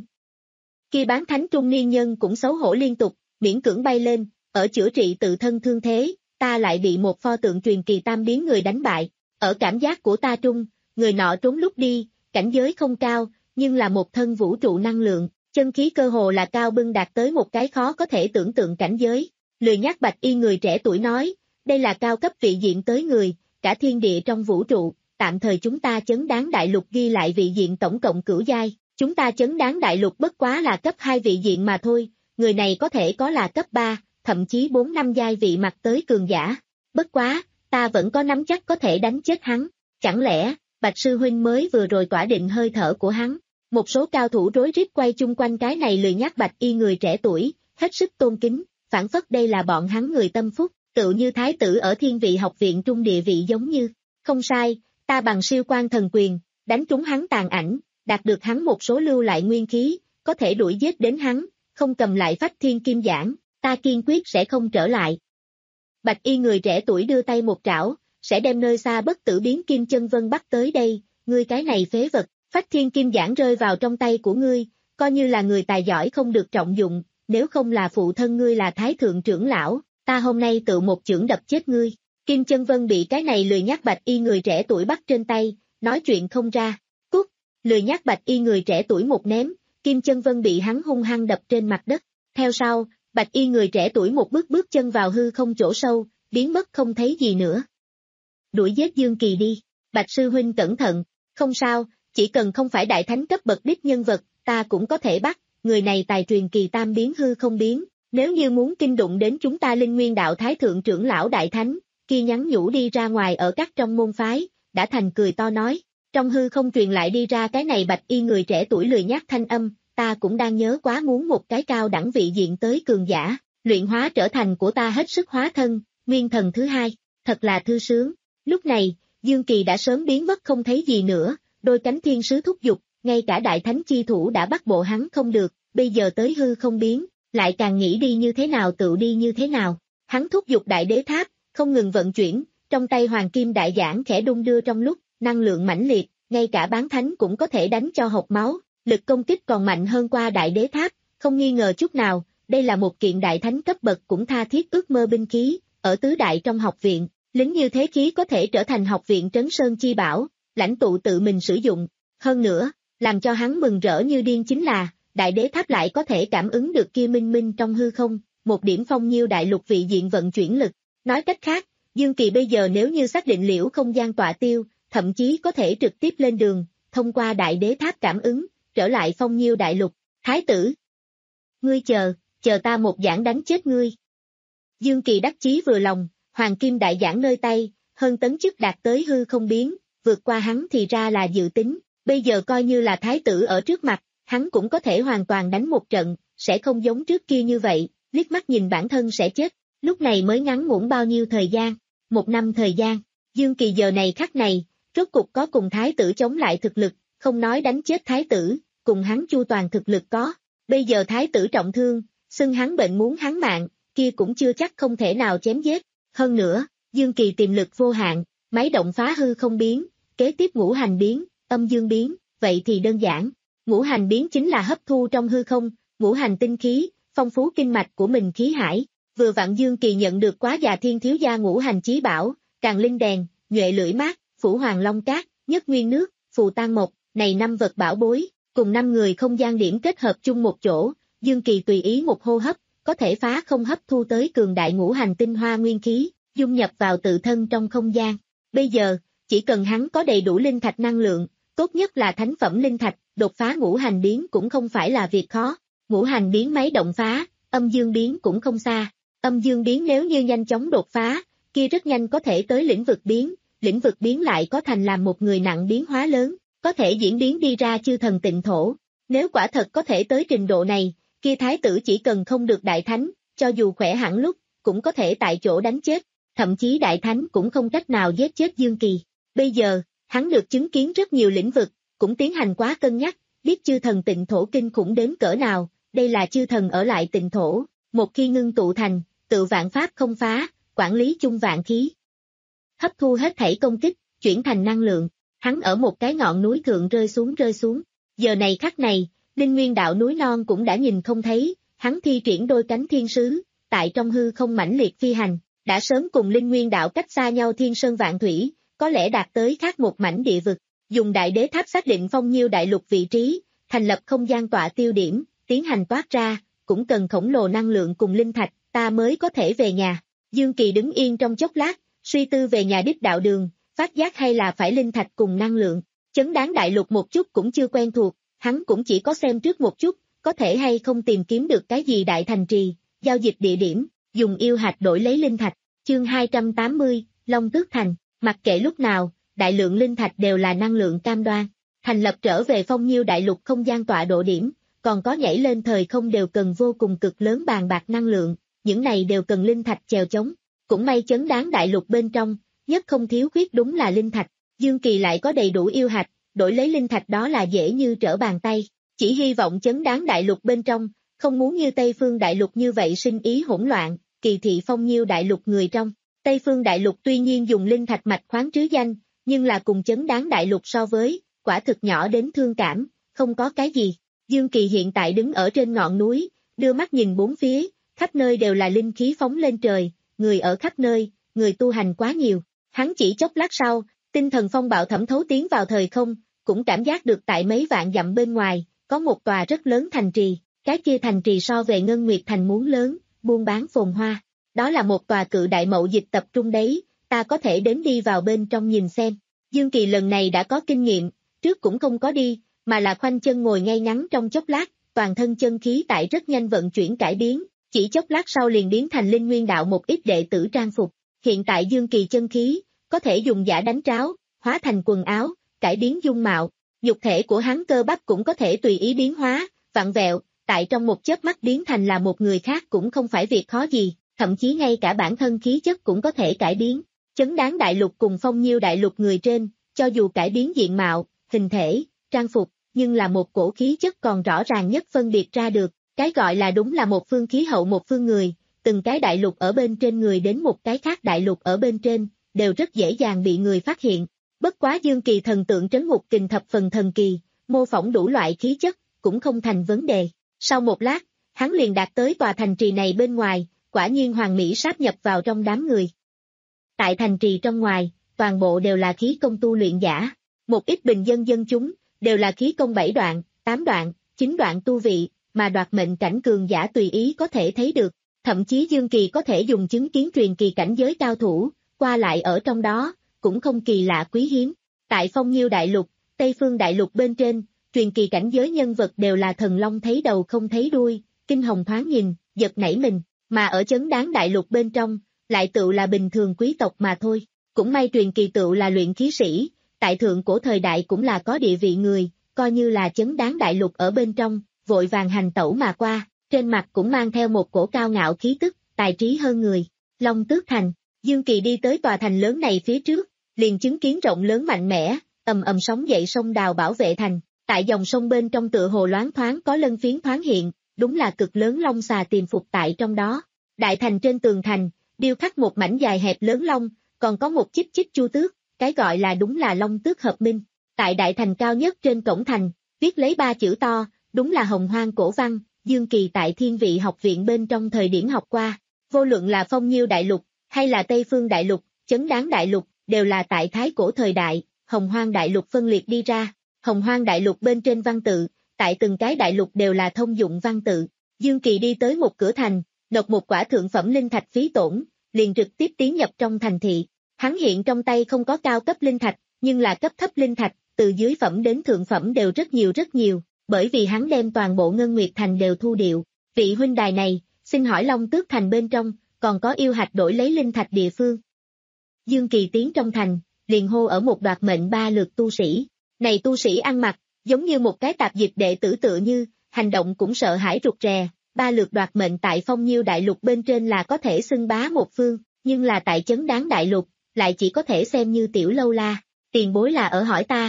Speaker 2: Khi bán thánh trung niên nhân cũng xấu hổ liên tục, miễn cưỡng bay lên, ở chữa trị tự thân thương thế. Ta lại bị một pho tượng truyền kỳ tam biến người đánh bại, ở cảm giác của ta trung, người nọ trốn lúc đi, cảnh giới không cao, nhưng là một thân vũ trụ năng lượng, chân khí cơ hồ là cao bưng đạt tới một cái khó có thể tưởng tượng cảnh giới. Lười nhác bạch y người trẻ tuổi nói, đây là cao cấp vị diện tới người, cả thiên địa trong vũ trụ, tạm thời chúng ta chấn đáng đại lục ghi lại vị diện tổng cộng cửu giai, chúng ta chấn đáng đại lục bất quá là cấp hai vị diện mà thôi, người này có thể có là cấp ba, thậm chí bốn năm giai vị mặt tới cường giả, bất quá, ta vẫn có nắm chắc có thể đánh chết hắn, chẳng lẽ, Bạch Sư Huynh mới vừa rồi tỏa định hơi thở của hắn. Một số cao thủ rối rít quay chung quanh cái này lười nhác bạch y người trẻ tuổi, hết sức tôn kính, phản phất đây là bọn hắn người tâm phúc, tựu như thái tử ở Thiên Vị học viện trung địa vị giống như. Không sai, ta bằng siêu quan thần quyền, đánh trúng hắn tàn ảnh, đạt được hắn một số lưu lại nguyên khí, có thể đuổi giết đến hắn, không cầm lại phách thiên kim giảng, ta kiên quyết sẽ không trở lại. Bạch y người trẻ tuổi đưa tay một trảo, sẽ đem nơi xa bất tử biến kim chân vân bắt tới đây, ngươi cái này phế vật, phách thiên kim giảng rơi vào trong tay của ngươi, coi như là người tài giỏi không được trọng dụng, nếu không là phụ thân ngươi là thái thượng trưởng lão, ta hôm nay tự một chưởng đập chết ngươi. Kim chân vân bị cái này lười nhác bạch y người trẻ tuổi bắt trên tay, nói chuyện không ra, cút, lười nhác bạch y người trẻ tuổi một ném, kim chân vân bị hắn hung hăng đập trên mặt đất, theo sau, bạch y người trẻ tuổi một bước bước chân vào hư không chỗ sâu, biến mất không thấy gì nữa. Đuổi giết Dương Kỳ đi, Bạch Sư Huynh cẩn thận, không sao, chỉ cần không phải đại thánh cấp bậc đích nhân vật, ta cũng có thể bắt, người này tài truyền kỳ tam biến hư không biến, nếu như muốn kinh đụng đến chúng ta Linh Nguyên đạo thái thượng trưởng lão đại thánh, kia nhắn nhủ đi ra ngoài ở các trong môn phái, đã thành cười to nói, trong hư không truyền lại đi ra cái này bạch y người trẻ tuổi lười nhác thanh âm, ta cũng đang nhớ quá muốn một cái cao đẳng vị diện tới cường giả, luyện hóa trở thành của ta hết sức hóa thân, nguyên thần thứ hai, thật là thư sướng. Lúc này, Dương Kỳ đã sớm biến mất không thấy gì nữa, đôi cánh thiên sứ thúc giục, ngay cả đại thánh chi thủ đã bắt bộ hắn không được, bây giờ tới hư không biến, lại càng nghĩ đi như thế nào tự đi như thế nào. Hắn thúc giục đại đế tháp, không ngừng vận chuyển, trong tay hoàng kim đại giảng khẽ đung đưa trong lúc, năng lượng mãnh liệt, ngay cả bán thánh cũng có thể đánh cho hộc máu, lực công kích còn mạnh hơn qua đại đế tháp, không nghi ngờ chút nào, đây là một kiện đại thánh cấp bậc cũng tha thiết ước mơ binh khí, ở tứ đại trong học viện. Lính như thế khí có thể trở thành học viện trấn sơn chi bảo, lãnh tụ tự mình sử dụng. Hơn nữa, làm cho hắn mừng rỡ như điên chính là, đại đế tháp lại có thể cảm ứng được kia minh minh trong hư không, một điểm phong nhiêu đại lục vị diện vận chuyển lực. Nói cách khác, Dương Kỳ bây giờ nếu như xác định liễu không gian tọa tiêu, thậm chí có thể trực tiếp lên đường, thông qua đại đế tháp cảm ứng, trở lại phong nhiêu đại lục. Thái tử! Ngươi chờ, chờ ta một giảng đánh chết ngươi. Dương Kỳ đắc chí vừa lòng. Hoàng kim đại giảng nơi tay, hơn tấn chức đạt tới hư không biến, vượt qua hắn thì ra là dự tính, bây giờ coi như là thái tử ở trước mặt, hắn cũng có thể hoàn toàn đánh một trận, sẽ không giống trước kia như vậy, liếc mắt nhìn bản thân sẽ chết, lúc này mới ngắn ngủn bao nhiêu thời gian, một năm thời gian, Dương Kỳ giờ này khắc này, rốt cục có cùng thái tử chống lại thực lực, không nói đánh chết thái tử, cùng hắn chu toàn thực lực có, bây giờ thái tử trọng thương, xưng hắn bệnh muốn hắn mạng, kia cũng chưa chắc không thể nào chém giết. Hơn nữa, Dương Kỳ tiềm lực vô hạn, máy động phá hư không biến, kế tiếp ngũ hành biến, âm dương biến, vậy thì đơn giản. Ngũ hành biến chính là hấp thu trong hư không, ngũ hành tinh khí, phong phú kinh mạch của mình khí hải. Vừa vặn Dương Kỳ nhận được quá già thiên thiếu gia ngũ hành chí bảo, càng linh đèn, nhuệ lưỡi mát, phủ hoàng long cát, nhất nguyên nước, phù tan mộc, này năm vật bảo bối, cùng năm người không gian điểm kết hợp chung một chỗ, Dương Kỳ tùy ý một hô hấp, có thể phá không hấp thu tới cường đại ngũ hành tinh hoa nguyên khí, dung nhập vào tự thân trong không gian. Bây giờ, chỉ cần hắn có đầy đủ linh thạch năng lượng, tốt nhất là thánh phẩm linh thạch, đột phá ngũ hành biến cũng không phải là việc khó. Ngũ hành biến máy động phá, âm dương biến cũng không xa. Âm dương biến nếu như nhanh chóng đột phá, kia rất nhanh có thể tới lĩnh vực biến, lĩnh vực biến lại có thành làm một người nặng biến hóa lớn, có thể diễn biến đi ra chư thần tịnh thổ. Nếu quả thật có thể tới trình độ này, kia thái tử chỉ cần không được đại thánh, cho dù khỏe hẳn lúc, cũng có thể tại chỗ đánh chết, thậm chí đại thánh cũng không cách nào giết chết Dương Kỳ. Bây giờ, hắn được chứng kiến rất nhiều lĩnh vực, cũng tiến hành quá cân nhắc, biết chư thần tịnh thổ kinh khủng đến cỡ nào, đây là chư thần ở lại tịnh thổ, một khi ngưng tụ thành, tự vạn pháp không phá, quản lý chung vạn khí. Hấp thu hết thảy công kích, chuyển thành năng lượng, hắn ở một cái ngọn núi thượng rơi xuống rơi xuống, giờ này khắc này, Linh Nguyên đạo núi non cũng đã nhìn không thấy, hắn thi triển đôi cánh thiên sứ, tại trong hư không mãnh liệt phi hành, đã sớm cùng Linh Nguyên đạo cách xa nhau thiên sơn vạn thủy, có lẽ đạt tới khác một mảnh địa vực, dùng đại đế tháp xác định phong nhiêu đại lục vị trí, thành lập không gian tọa tiêu điểm, tiến hành toát ra, cũng cần khổng lồ năng lượng cùng linh thạch, ta mới có thể về nhà. Dương Kỳ đứng yên trong chốc lát, suy tư về nhà đích đạo đường, phát giác hay là phải linh thạch cùng năng lượng. Chấn Đáng Đại Lục một chút cũng chưa quen thuộc, hắn cũng chỉ có xem trước một chút, có thể hay không tìm kiếm được cái gì đại thành trì, giao dịch địa điểm, dùng yêu hạch đổi lấy linh thạch. Chương hai trăm tám mươi, Long Tước Thành, mặc kệ lúc nào, đại lượng linh thạch đều là năng lượng cam đoan. Thành lập trở về Phong Nhiêu Đại Lục không gian tọa độ điểm, còn có nhảy lên thời không đều cần vô cùng cực lớn bàn bạc năng lượng, những này đều cần linh thạch chèo chống. Cũng may Chấn Đáng Đại Lục bên trong, nhất không thiếu khuyết đúng là linh thạch. Dương Kỳ lại có đầy đủ yêu hạch, đổi lấy linh thạch đó là dễ như trở bàn tay. Chỉ hy vọng Chấn Đáng Đại Lục bên trong, không muốn như Tây Phương Đại Lục như vậy sinh ý hỗn loạn, kỳ thị Phong Nhiêu Đại Lục người trong. Tây Phương Đại Lục tuy nhiên dùng linh thạch mạch khoáng trứ danh, nhưng là cùng Chấn Đáng Đại Lục so với, quả thực nhỏ đến thương cảm, không có cái gì. Dương Kỳ hiện tại đứng ở trên ngọn núi, đưa mắt nhìn bốn phía, khắp nơi đều là linh khí phóng lên trời, người ở khắp nơi, người tu hành quá nhiều. Hắn chỉ chốc lát sau, tinh thần phong bạo thẩm thấu tiến vào thời không, cũng cảm giác được tại mấy vạn dặm bên ngoài, có một tòa rất lớn thành trì, cái kia thành trì so về Ngân Nguyệt Thành muốn lớn, buôn bán phồn hoa. Đó là một tòa cự đại mậu dịch tập trung đấy, ta có thể đến đi vào bên trong nhìn xem. Dương Kỳ lần này đã có kinh nghiệm, trước cũng không có đi, mà là khoanh chân ngồi ngay ngắn trong chốc lát, toàn thân chân khí tại rất nhanh vận chuyển cải biến, chỉ chốc lát sau liền biến thành linh nguyên đạo một ít đệ tử trang phục. Hiện tại Dương Kỳ chân khí, có thể dùng giả đánh tráo, hóa thành quần áo, cải biến dung mạo, nhục thể của hắn cơ bắp cũng có thể tùy ý biến hóa, vặn vẹo, tại trong một chớp mắt biến thành là một người khác cũng không phải việc khó gì, thậm chí ngay cả bản thân khí chất cũng có thể cải biến. Chấn Đáng Đại Lục cùng Phong Nhiêu Đại Lục người trên, cho dù cải biến diện mạo, hình thể, trang phục, nhưng là một cổ khí chất còn rõ ràng nhất phân biệt ra được, cái gọi là đúng là một phương khí hậu một phương người, từng cái đại lục ở bên trên người đến một cái khác đại lục ở bên trên, đều rất dễ dàng bị người phát hiện. Bất quá Dương Kỳ thần tượng trấn ngục kình thập phần thần kỳ, mô phỏng đủ loại khí chất, cũng không thành vấn đề. Sau một lát, hắn liền đạt tới tòa thành trì này bên ngoài, quả nhiên hoàn mỹ sáp nhập vào trong đám người. Tại thành trì trong ngoài, toàn bộ đều là khí công tu luyện giả, một ít bình dân dân chúng, đều là khí công bảy đoạn, tám đoạn, chín đoạn tu vị, mà đoạt mệnh cảnh cường giả tùy ý có thể thấy được, thậm chí Dương Kỳ có thể dùng chứng kiến truyền kỳ cảnh giới cao thủ, qua lại ở trong đó, cũng không kỳ lạ quý hiếm. Tại Phong Nhiêu Đại Lục, Tây Phương Đại Lục bên trên, truyền kỳ cảnh giới nhân vật đều là thần long thấy đầu không thấy đuôi, kinh hồng thoáng nhìn, giật nảy mình, mà ở Chấn Đáng Đại Lục bên trong, lại tựu là bình thường quý tộc mà thôi. Cũng may truyền kỳ tựu là luyện khí sĩ, tại thượng cổ thời đại cũng là có địa vị người, coi như là Chấn Đáng Đại Lục ở bên trong, vội vàng hành tẩu mà qua, trên mặt cũng mang theo một cổ cao ngạo khí tức, tài trí hơn người. Long Tước Thành, Dương Kỳ đi tới tòa thành lớn này phía trước, liền chứng kiến rộng lớn mạnh mẽ, ầm ầm sóng dậy sông đào bảo vệ thành, tại dòng sông bên trong tựa hồ loáng thoáng có lân phiến thoáng hiện, đúng là cực lớn long xà tiềm phục tại trong đó. Đại thành trên tường thành, điêu khắc một mảnh dài hẹp lớn long, còn có một chích chích chu tước, cái gọi là đúng là long tước hợp minh. Tại đại thành cao nhất trên cổng thành, viết lấy ba chữ to, đúng là hồng hoang cổ văn, Dương Kỳ tại Thiên Vị học viện bên trong thời điểm học qua. Vô luận là Phong Nhiêu Đại Lục, hay là Tây Phương Đại Lục, Chấn Đáng Đại Lục, đều là tại thái cổ thời đại, hồng hoang đại lục phân liệt đi ra. Hồng hoang đại lục bên trên văn tự, tại từng cái đại lục đều là thông dụng văn tự. Dương Kỳ đi tới một cửa thành, nộp một quả thượng phẩm linh thạch phí tổn, liền trực tiếp tiến nhập trong thành thị. Hắn hiện trong tay không có cao cấp linh thạch, nhưng là cấp thấp linh thạch, từ dưới phẩm đến thượng phẩm đều rất nhiều rất nhiều, bởi vì hắn đem toàn bộ Ngân Nguyệt Thành đều thu điệu. Vị huynh đài này, xin hỏi Long Tước Thành bên trong, còn có yêu hạch đổi lấy linh thạch địa phương. Dương Kỳ tiến trong thành, liền hô ở một đoạt mệnh ba lượt tu sĩ. Này tu sĩ ăn mặc, giống như một cái tạp dịch đệ tử tựa như, hành động cũng sợ hãi rụt rè. Ba lượt đoạt mệnh tại Phong Nhiêu Đại Lục bên trên là có thể xưng bá một phương, nhưng là tại Chấn Đáng Đại Lục, lại chỉ có thể xem như tiểu lâu la. Tiền bối là ở hỏi ta.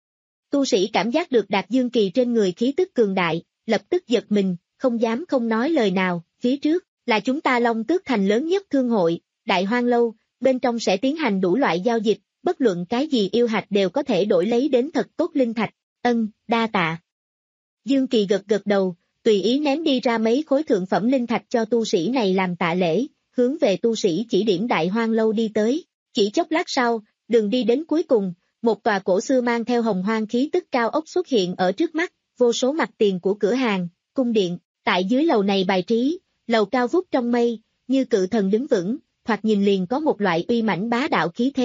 Speaker 2: Tu sĩ cảm giác được Đạt Dương Kỳ trên người khí tức cường đại, lập tức giật mình, không dám không nói lời nào. Phía trước, là chúng ta Long Tước Thành lớn nhất thương hội, Đại Hoang Lâu, bên trong sẽ tiến hành đủ loại giao dịch, bất luận cái gì yêu hạch đều có thể đổi lấy đến thật tốt linh thạch. Ân, đa tạ. Dương Kỳ gật gật đầu, tùy ý ném đi ra mấy khối thượng phẩm linh thạch cho tu sĩ này làm tạ lễ, hướng về tu sĩ chỉ điểm Đại Hoang Lâu đi tới. Chỉ chốc lát sau, đường đi đến cuối cùng, một tòa cổ xưa mang theo hồng hoang khí tức cao ốc xuất hiện ở trước mắt, vô số mặt tiền của cửa hàng, cung điện, tại dưới lầu này bài trí, lầu cao vút trong mây, như cự thần đứng vững, thoạt nhìn liền có một loại uy mãnh bá đạo khí thế,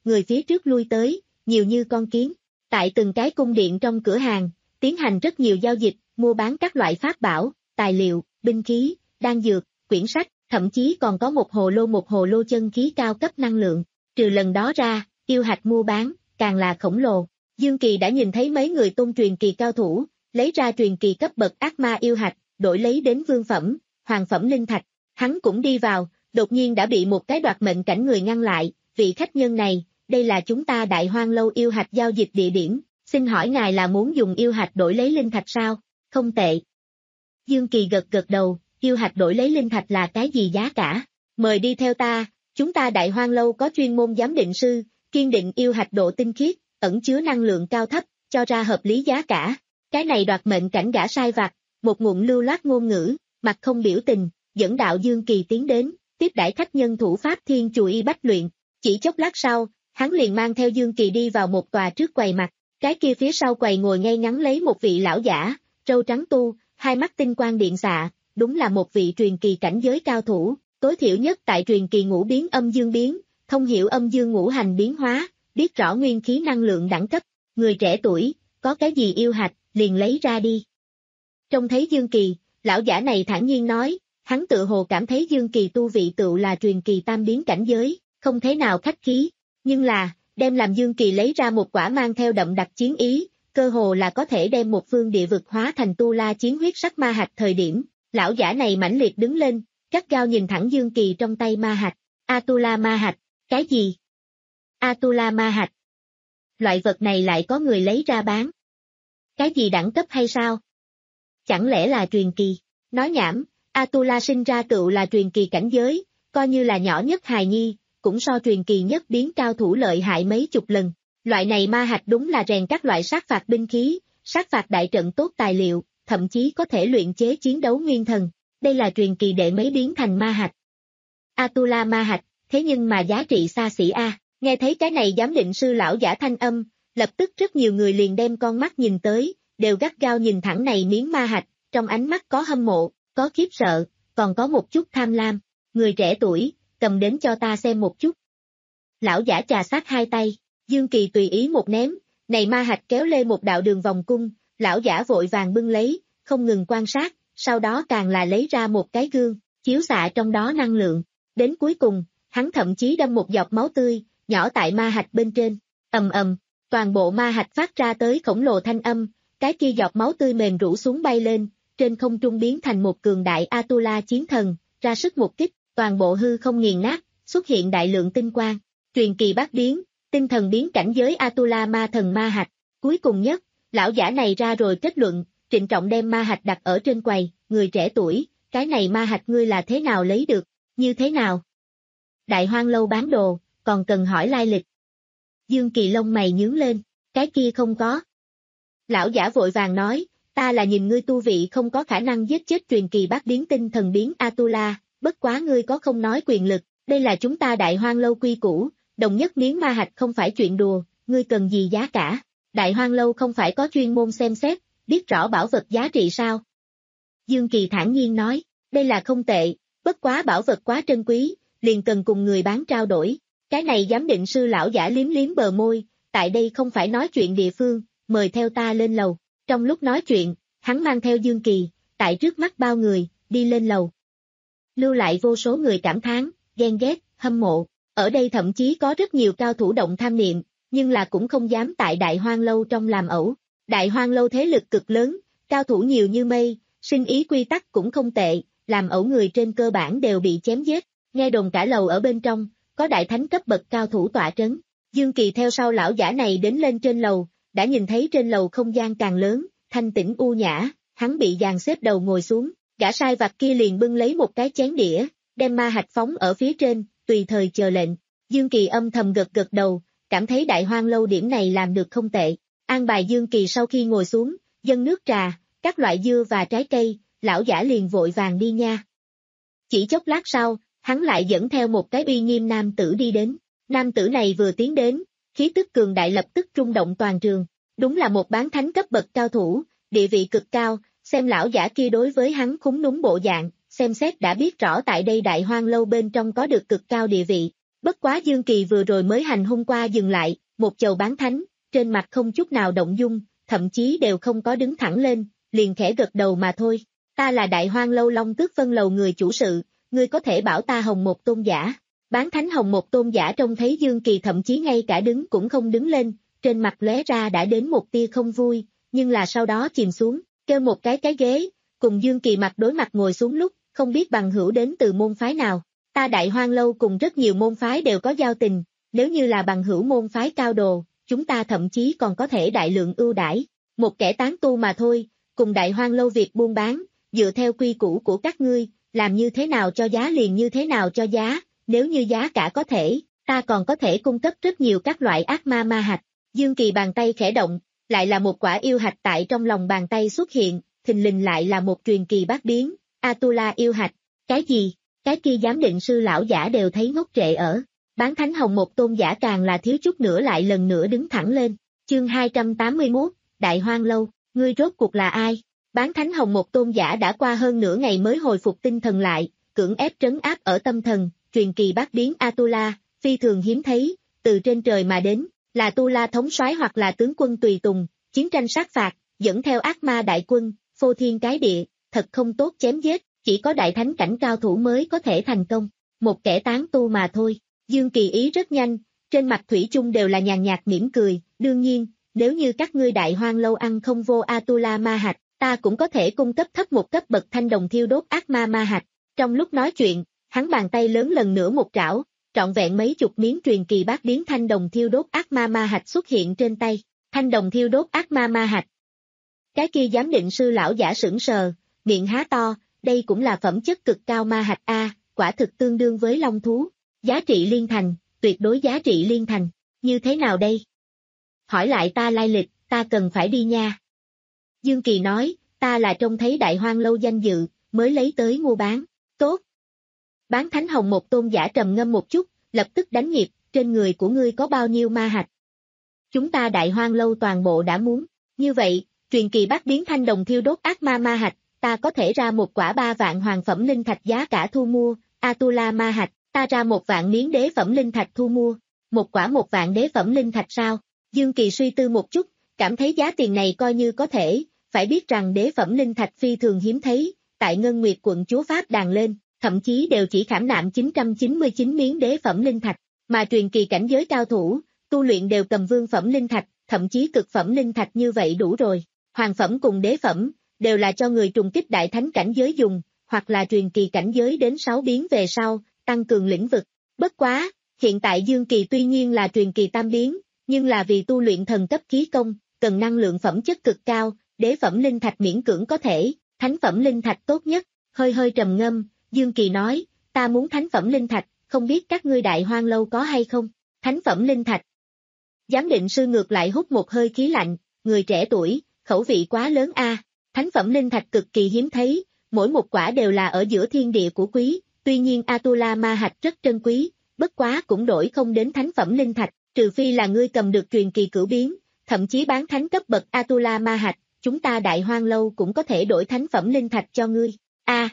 Speaker 2: người phía trước lui tới, nhiều như con kiến. Tại từng cái cung điện trong cửa hàng, tiến hành rất nhiều giao dịch, mua bán các loại pháp bảo, tài liệu, binh khí, đan dược, quyển sách, thậm chí còn có một hồ lô một hồ lô chân khí cao cấp năng lượng. Trừ lần đó ra, yêu hạch mua bán, càng là khổng lồ. Dương Kỳ đã nhìn thấy mấy người tôn truyền kỳ cao thủ, lấy ra truyền kỳ cấp bậc ác ma yêu hạch, đổi lấy đến vương phẩm, hoàng phẩm linh thạch. Hắn cũng đi vào, đột nhiên đã bị một cái đoạt mệnh cảnh người ngăn lại, vị khách nhân này, đây là chúng ta Đại Hoang Lâu yêu hạch giao dịch địa điểm, xin hỏi ngài là muốn dùng yêu hạch đổi lấy linh thạch sao? Không tệ. Dương Kỳ gật gật đầu, yêu hạch đổi lấy linh thạch là cái gì giá cả? Mời đi theo ta, chúng ta Đại Hoang Lâu có chuyên môn giám định sư, kiên định yêu hạch độ tinh khiết, ẩn chứa năng lượng cao thấp, cho ra hợp lý giá cả. Cái này đoạt mệnh cảnh gã sai vặt, một ngụm lưu loát ngôn ngữ, mặt không biểu tình, dẫn đạo Dương Kỳ tiến đến, tiếp đãi khách nhân thủ pháp thiên chùa y bách luyện. Chỉ chốc lát sau, hắn liền mang theo Dương Kỳ đi vào một tòa trước quầy mặt, cái kia phía sau quầy ngồi ngay ngắn lấy một vị lão giả, râu trắng tu, hai mắt tinh quang điện xạ, đúng là một vị truyền kỳ cảnh giới cao thủ, tối thiểu nhất tại truyền kỳ ngũ biến âm dương biến, thông hiểu âm dương ngũ hành biến hóa, biết rõ nguyên khí năng lượng đẳng cấp, người trẻ tuổi, có cái gì yêu hạch, liền lấy ra đi. Trông thấy Dương Kỳ, lão giả này thản nhiên nói, hắn tự hồ cảm thấy Dương Kỳ tu vị tựu là truyền kỳ tam biến cảnh giới, không thế nào khách khí, nhưng là, đem làm Dương Kỳ lấy ra một quả mang theo đậm đặc chiến ý, cơ hồ là có thể đem một phương địa vực hóa thành tu la chiến huyết sắc ma hạch thời điểm, lão giả này mãnh liệt đứng lên, gắt gao nhìn thẳng Dương Kỳ trong tay ma hạch, Atula ma hạch, cái gì? Atula ma hạch. Loại vật này lại có người lấy ra bán. Cái gì đẳng cấp hay sao? Chẳng lẽ là truyền kỳ? Nói nhảm, Atula sinh ra tựu là truyền kỳ cảnh giới, coi như là nhỏ nhất hài nhi, cũng so truyền kỳ nhất biến cao thủ lợi hại mấy chục lần. Loại này ma hạch đúng là rèn các loại sát phạt binh khí, sát phạt đại trận tốt tài liệu, thậm chí có thể luyện chế chiến đấu nguyên thần. Đây là truyền kỳ đệ mấy biến thành ma hạch. Atula ma hạch, thế nhưng mà giá trị xa xỉ a. Nghe thấy cái này giám định sư lão giả thanh âm, lập tức rất nhiều người liền đem con mắt nhìn tới, đều gắt gao nhìn thẳng này miếng ma hạch, trong ánh mắt có hâm mộ, có khiếp sợ, còn có một chút tham lam. Người trẻ tuổi, cầm đến cho ta xem một chút. Lão giả trà sát hai tay, Dương Kỳ tùy ý một ném, này ma hạch kéo lên một đạo đường vòng cung, lão giả vội vàng bưng lấy, không ngừng quan sát, sau đó càng là lấy ra một cái gương, chiếu xạ trong đó năng lượng. Đến cuối cùng, hắn thậm chí đâm một giọt máu tươi, nhỏ tại ma hạch bên trên, ầm ầm, toàn bộ ma hạch phát ra tới khổng lồ thanh âm, cái kia giọt máu tươi mềm rũ xuống bay lên, trên không trung biến thành một cường đại Atula chiến thần, ra sức một kích, toàn bộ hư không nghiền nát, xuất hiện đại lượng tinh quang, truyền kỳ bát biến, tinh thần biến cảnh giới Atula ma thần ma hạch. Cuối cùng nhất, lão giả này ra rồi kết luận, trịnh trọng đem ma hạch đặt ở trên quầy, người trẻ tuổi, cái này ma hạch ngươi là thế nào lấy được, như thế nào? Đại Hoang Lâu bán đồ, còn cần hỏi lai lịch. Dương Kỳ lông mày nhướng lên, cái kia không có. Lão giả vội vàng nói, ta là nhìn ngươi tu vị không có khả năng giết chết truyền kỳ bát biến tinh thần biến Atula, bất quá ngươi có không nói quyền lực, đây là chúng ta Đại Hoang Lâu quy củ, đồng nhất miếng ma hạch không phải chuyện đùa, ngươi cần gì giá cả? Đại Hoang Lâu không phải có chuyên môn xem xét, biết rõ bảo vật giá trị sao? Dương Kỳ thản nhiên nói, đây là không tệ, bất quá bảo vật quá trân quý, liền cần cùng người bán trao đổi. Cái này giám định sư lão giả liếm liếm bờ môi, tại đây không phải nói chuyện địa phương, mời theo ta lên lầu. Trong lúc nói chuyện, hắn mang theo Dương Kỳ, tại trước mắt bao người, đi lên lầu. Lưu lại vô số người cảm thán, ghen ghét, hâm mộ. Ở đây thậm chí có rất nhiều cao thủ động tham niệm, nhưng là cũng không dám tại Đại Hoang Lâu trong làm ẩu. Đại Hoang Lâu thế lực cực lớn, cao thủ nhiều như mây, sinh ý quy tắc cũng không tệ, làm ẩu người trên cơ bản đều bị chém giết. Nghe đồn cả lầu ở bên trong, có đại thánh cấp bậc cao thủ tọa trấn. Dương Kỳ theo sau lão giả này đến lên trên lầu, đã nhìn thấy trên lầu không gian càng lớn, thanh tĩnh u nhã, hắn bị dàn xếp đầu ngồi xuống, gã sai vặt kia liền bưng lấy một cái chén đĩa, đem ma hạch phóng ở phía trên, tùy thời chờ lệnh. Dương Kỳ âm thầm gật gật đầu, cảm thấy Đại Hoang Lâu điểm này làm được không tệ. An bài Dương Kỳ sau khi ngồi xuống, dâng nước trà, các loại dưa và trái cây, lão giả liền vội vàng đi nha. Chỉ chốc lát sau, hắn lại dẫn theo một cái uy nghiêm nam tử đi đến. Nam tử này vừa tiến đến, khí tức cường đại lập tức rung động toàn trường. Đúng là một bán thánh cấp bậc cao thủ, địa vị cực cao, xem lão giả kia đối với hắn khúm núm bộ dạng, xem xét đã biết rõ tại đây Đại Hoang Lâu bên trong có được cực cao địa vị. Bất quá Dương Kỳ vừa rồi mới hành hung qua dừng lại, một chầu bán thánh, trên mặt không chút nào động dung, thậm chí đều không có đứng thẳng lên, liền khẽ gật đầu mà thôi. Ta là Đại Hoang Lâu Long Tước Vân Lầu người chủ sự, ngươi có thể bảo ta Hồng Một Tôn giả. Bán thánh Hồng Một Tôn giả trông thấy Dương Kỳ thậm chí ngay cả đứng cũng không đứng lên, trên mặt lóe ra đã đến một tia không vui, nhưng là sau đó chìm xuống, kêu một cái cái ghế, cùng Dương Kỳ mặt đối mặt ngồi xuống lúc, không biết bằng hữu đến từ môn phái nào. Ta Đại Hoang Lâu cùng rất nhiều môn phái đều có giao tình, nếu như là bằng hữu môn phái cao đồ, chúng ta thậm chí còn có thể đại lượng ưu đãi. Một kẻ tán tu mà thôi, cùng Đại Hoang Lâu việc buôn bán, dựa theo quy củ của các ngươi, làm như thế nào cho giá liền như thế nào cho giá, nếu như giá cả có thể, ta còn có thể cung cấp rất nhiều các loại ác ma ma hạch. Dương Kỳ bàn tay khẽ động, lại là một quả yêu hạch tại trong lòng bàn tay xuất hiện, thình lình lại là một truyền kỳ bát biến, Atula yêu hạch. Cái gì? Cái kia giám định sư lão giả đều thấy ngốc trệ ở. Bán thánh Hồng Một Tôn giả càng là thiếu chút nữa lại lần nữa đứng thẳng lên. Chương hai trăm tám mươi mốt, Đại Hoang Lâu, ngươi rốt cuộc là ai? Bán thánh Hồng Một Tôn giả đã qua hơn nửa ngày mới hồi phục tinh thần lại, cưỡng ép trấn áp ở tâm thần, truyền kỳ bát biến Atula, phi thường hiếm thấy, từ trên trời mà đến, là Tu La thống soái hoặc là tướng quân tùy tùng, chiến tranh sát phạt, dẫn theo ác ma đại quân, phô thiên cái địa, thật không tốt chém giết, chỉ có đại thánh cảnh cao thủ mới có thể thành công, một kẻ tán tu mà thôi. Dương Kỳ ý rất nhanh, trên mặt thủy chung đều là nhàn nhạt mỉm cười, đương nhiên, nếu như các ngươi Đại Hoang Lâu ăn không vô Atula ma hạch, ta cũng có thể cung cấp thấp một cấp bậc thanh đồng thiêu đốt ác ma ma hạch. Trong lúc nói chuyện, hắn bàn tay lớn lần nữa một trảo, trọn vẹn mấy chục miếng truyền kỳ bát biến thanh đồng thiêu đốt ác ma ma hạch xuất hiện trên tay. Thanh đồng thiêu đốt ác ma ma hạch. Cái kia giám định sư lão giả sững sờ, miệng há to, đây cũng là phẩm chất cực cao ma hạch a, quả thực tương đương với long thú. Giá trị liên thành, tuyệt đối giá trị liên thành, như thế nào đây? Hỏi lại ta lai lịch, ta cần phải đi nha. Dương Kỳ nói, ta là trông thấy Đại Hoang Lâu danh dự, mới lấy tới mua bán, tốt. Bán thánh Hồng Một Tôn giả trầm ngâm một chút, lập tức đánh nghiệp, trên người của ngươi có bao nhiêu ma hạch? Chúng ta Đại Hoang Lâu toàn bộ đã muốn, như vậy, truyền kỳ bát biến thanh đồng thiêu đốt ác ma ma hạch, ta có thể ra một quả ba vạn hoàng phẩm linh thạch giá cả thu mua, Atula ma hạch. Ta ra một vạn miếng đế phẩm linh thạch thu mua, một quả một vạn đế phẩm linh thạch sao? Dương Kỳ suy tư một chút, cảm thấy giá tiền này coi như có thể, phải biết rằng đế phẩm linh thạch phi thường hiếm thấy, tại Ngân Nguyệt quận chúa Pháp đàn lên, thậm chí đều chỉ khảm nạm chín trăm chín mươi chín miếng đế phẩm linh thạch, mà truyền kỳ cảnh giới cao thủ, tu luyện đều cầm vương phẩm linh thạch, thậm chí cực phẩm linh thạch như vậy đủ rồi. Hoàng phẩm cùng đế phẩm, đều là cho người trùng kích đại thánh cảnh giới dùng, hoặc là truyền kỳ cảnh giới đến sáu biến về sau, tăng cường lĩnh vực. Bất quá, hiện tại Dương Kỳ tuy nhiên là truyền kỳ tam biến, nhưng là vì tu luyện thần cấp khí công, cần năng lượng phẩm chất cực cao, đế phẩm linh thạch miễn cưỡng có thể, thánh phẩm linh thạch tốt nhất. Hơi hơi trầm ngâm, Dương Kỳ nói, ta muốn thánh phẩm linh thạch, không biết các ngươi Đại Hoang Lâu có hay không? Thánh phẩm linh thạch. Giám định sư ngược lại hút một hơi khí lạnh, người trẻ tuổi, khẩu vị quá lớn a. Thánh phẩm linh thạch cực kỳ hiếm thấy, mỗi một quả đều là ở giữa thiên địa của quý. Tuy nhiên Atula ma hạch rất trân quý, bất quá cũng đổi không đến thánh phẩm linh thạch, trừ phi là ngươi cầm được truyền kỳ cửu biến, thậm chí bán thánh cấp bậc Atula ma hạch, chúng ta Đại Hoang Lâu cũng có thể đổi thánh phẩm linh thạch cho ngươi. A, à,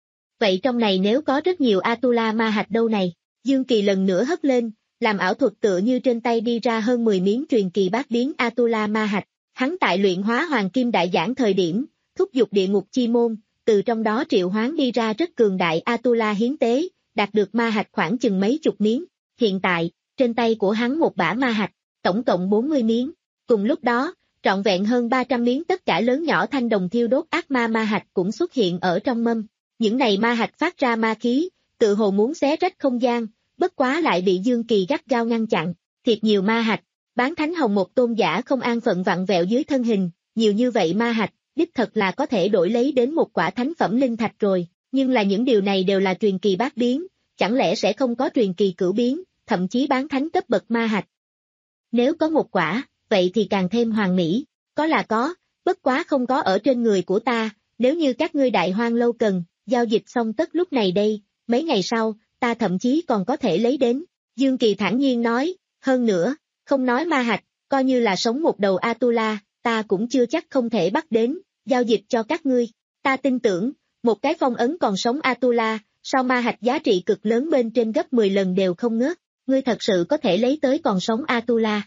Speaker 2: vậy trong này nếu có rất nhiều Atula ma hạch đâu này? Dương Kỳ lần nữa hất lên, làm ảo thuật tựa như trên tay đi ra hơn mười miếng truyền kỳ bát biến Atula ma hạch. Hắn tại luyện hóa Hoàng Kim Đại Giảng thời điểm, thúc giục địa ngục chi môn, từ trong đó triệu hoán đi ra rất cường đại Atula hiến tế, đạt được ma hạch khoảng chừng mấy chục miếng. Hiện tại, trên tay của hắn một bả ma hạch, tổng cộng bốn mươi miếng. Cùng lúc đó, trọn vẹn hơn ba trăm miếng tất cả lớn nhỏ thanh đồng thiêu đốt ác ma ma hạch cũng xuất hiện ở trong mâm. Những này ma hạch phát ra ma khí, tự hồ muốn xé rách không gian, bất quá lại bị Dương Kỳ gắt gao ngăn chặn. Thiệt nhiều ma hạch, bán thánh Hồng Một Tôn giả không an phận vặn vẹo dưới thân hình, nhiều như vậy ma hạch, đích thật là có thể đổi lấy đến một quả thánh phẩm linh thạch rồi, nhưng là những điều này đều là truyền kỳ bát biến, chẳng lẽ sẽ không có truyền kỳ cửu biến, thậm chí bán thánh cấp bậc ma hạch. Nếu có một quả, vậy thì càng thêm hoàn mỹ, có là có, bất quá không có ở trên người của ta, nếu như các ngươi Đại Hoang Lâu cần, giao dịch xong tất lúc này đây, mấy ngày sau, ta thậm chí còn có thể lấy đến. Dương Kỳ thản nhiên nói, hơn nữa, không nói ma hạch, coi như là sống một đầu Atula, ta cũng chưa chắc không thể bắt đến, giao dịch cho các ngươi. Ta tin tưởng, một cái phong ấn còn sống Atula, sau ma hạch giá trị cực lớn bên trên gấp mười lần đều không ngớt. ngươi thật sự có thể lấy tới còn sống Atula.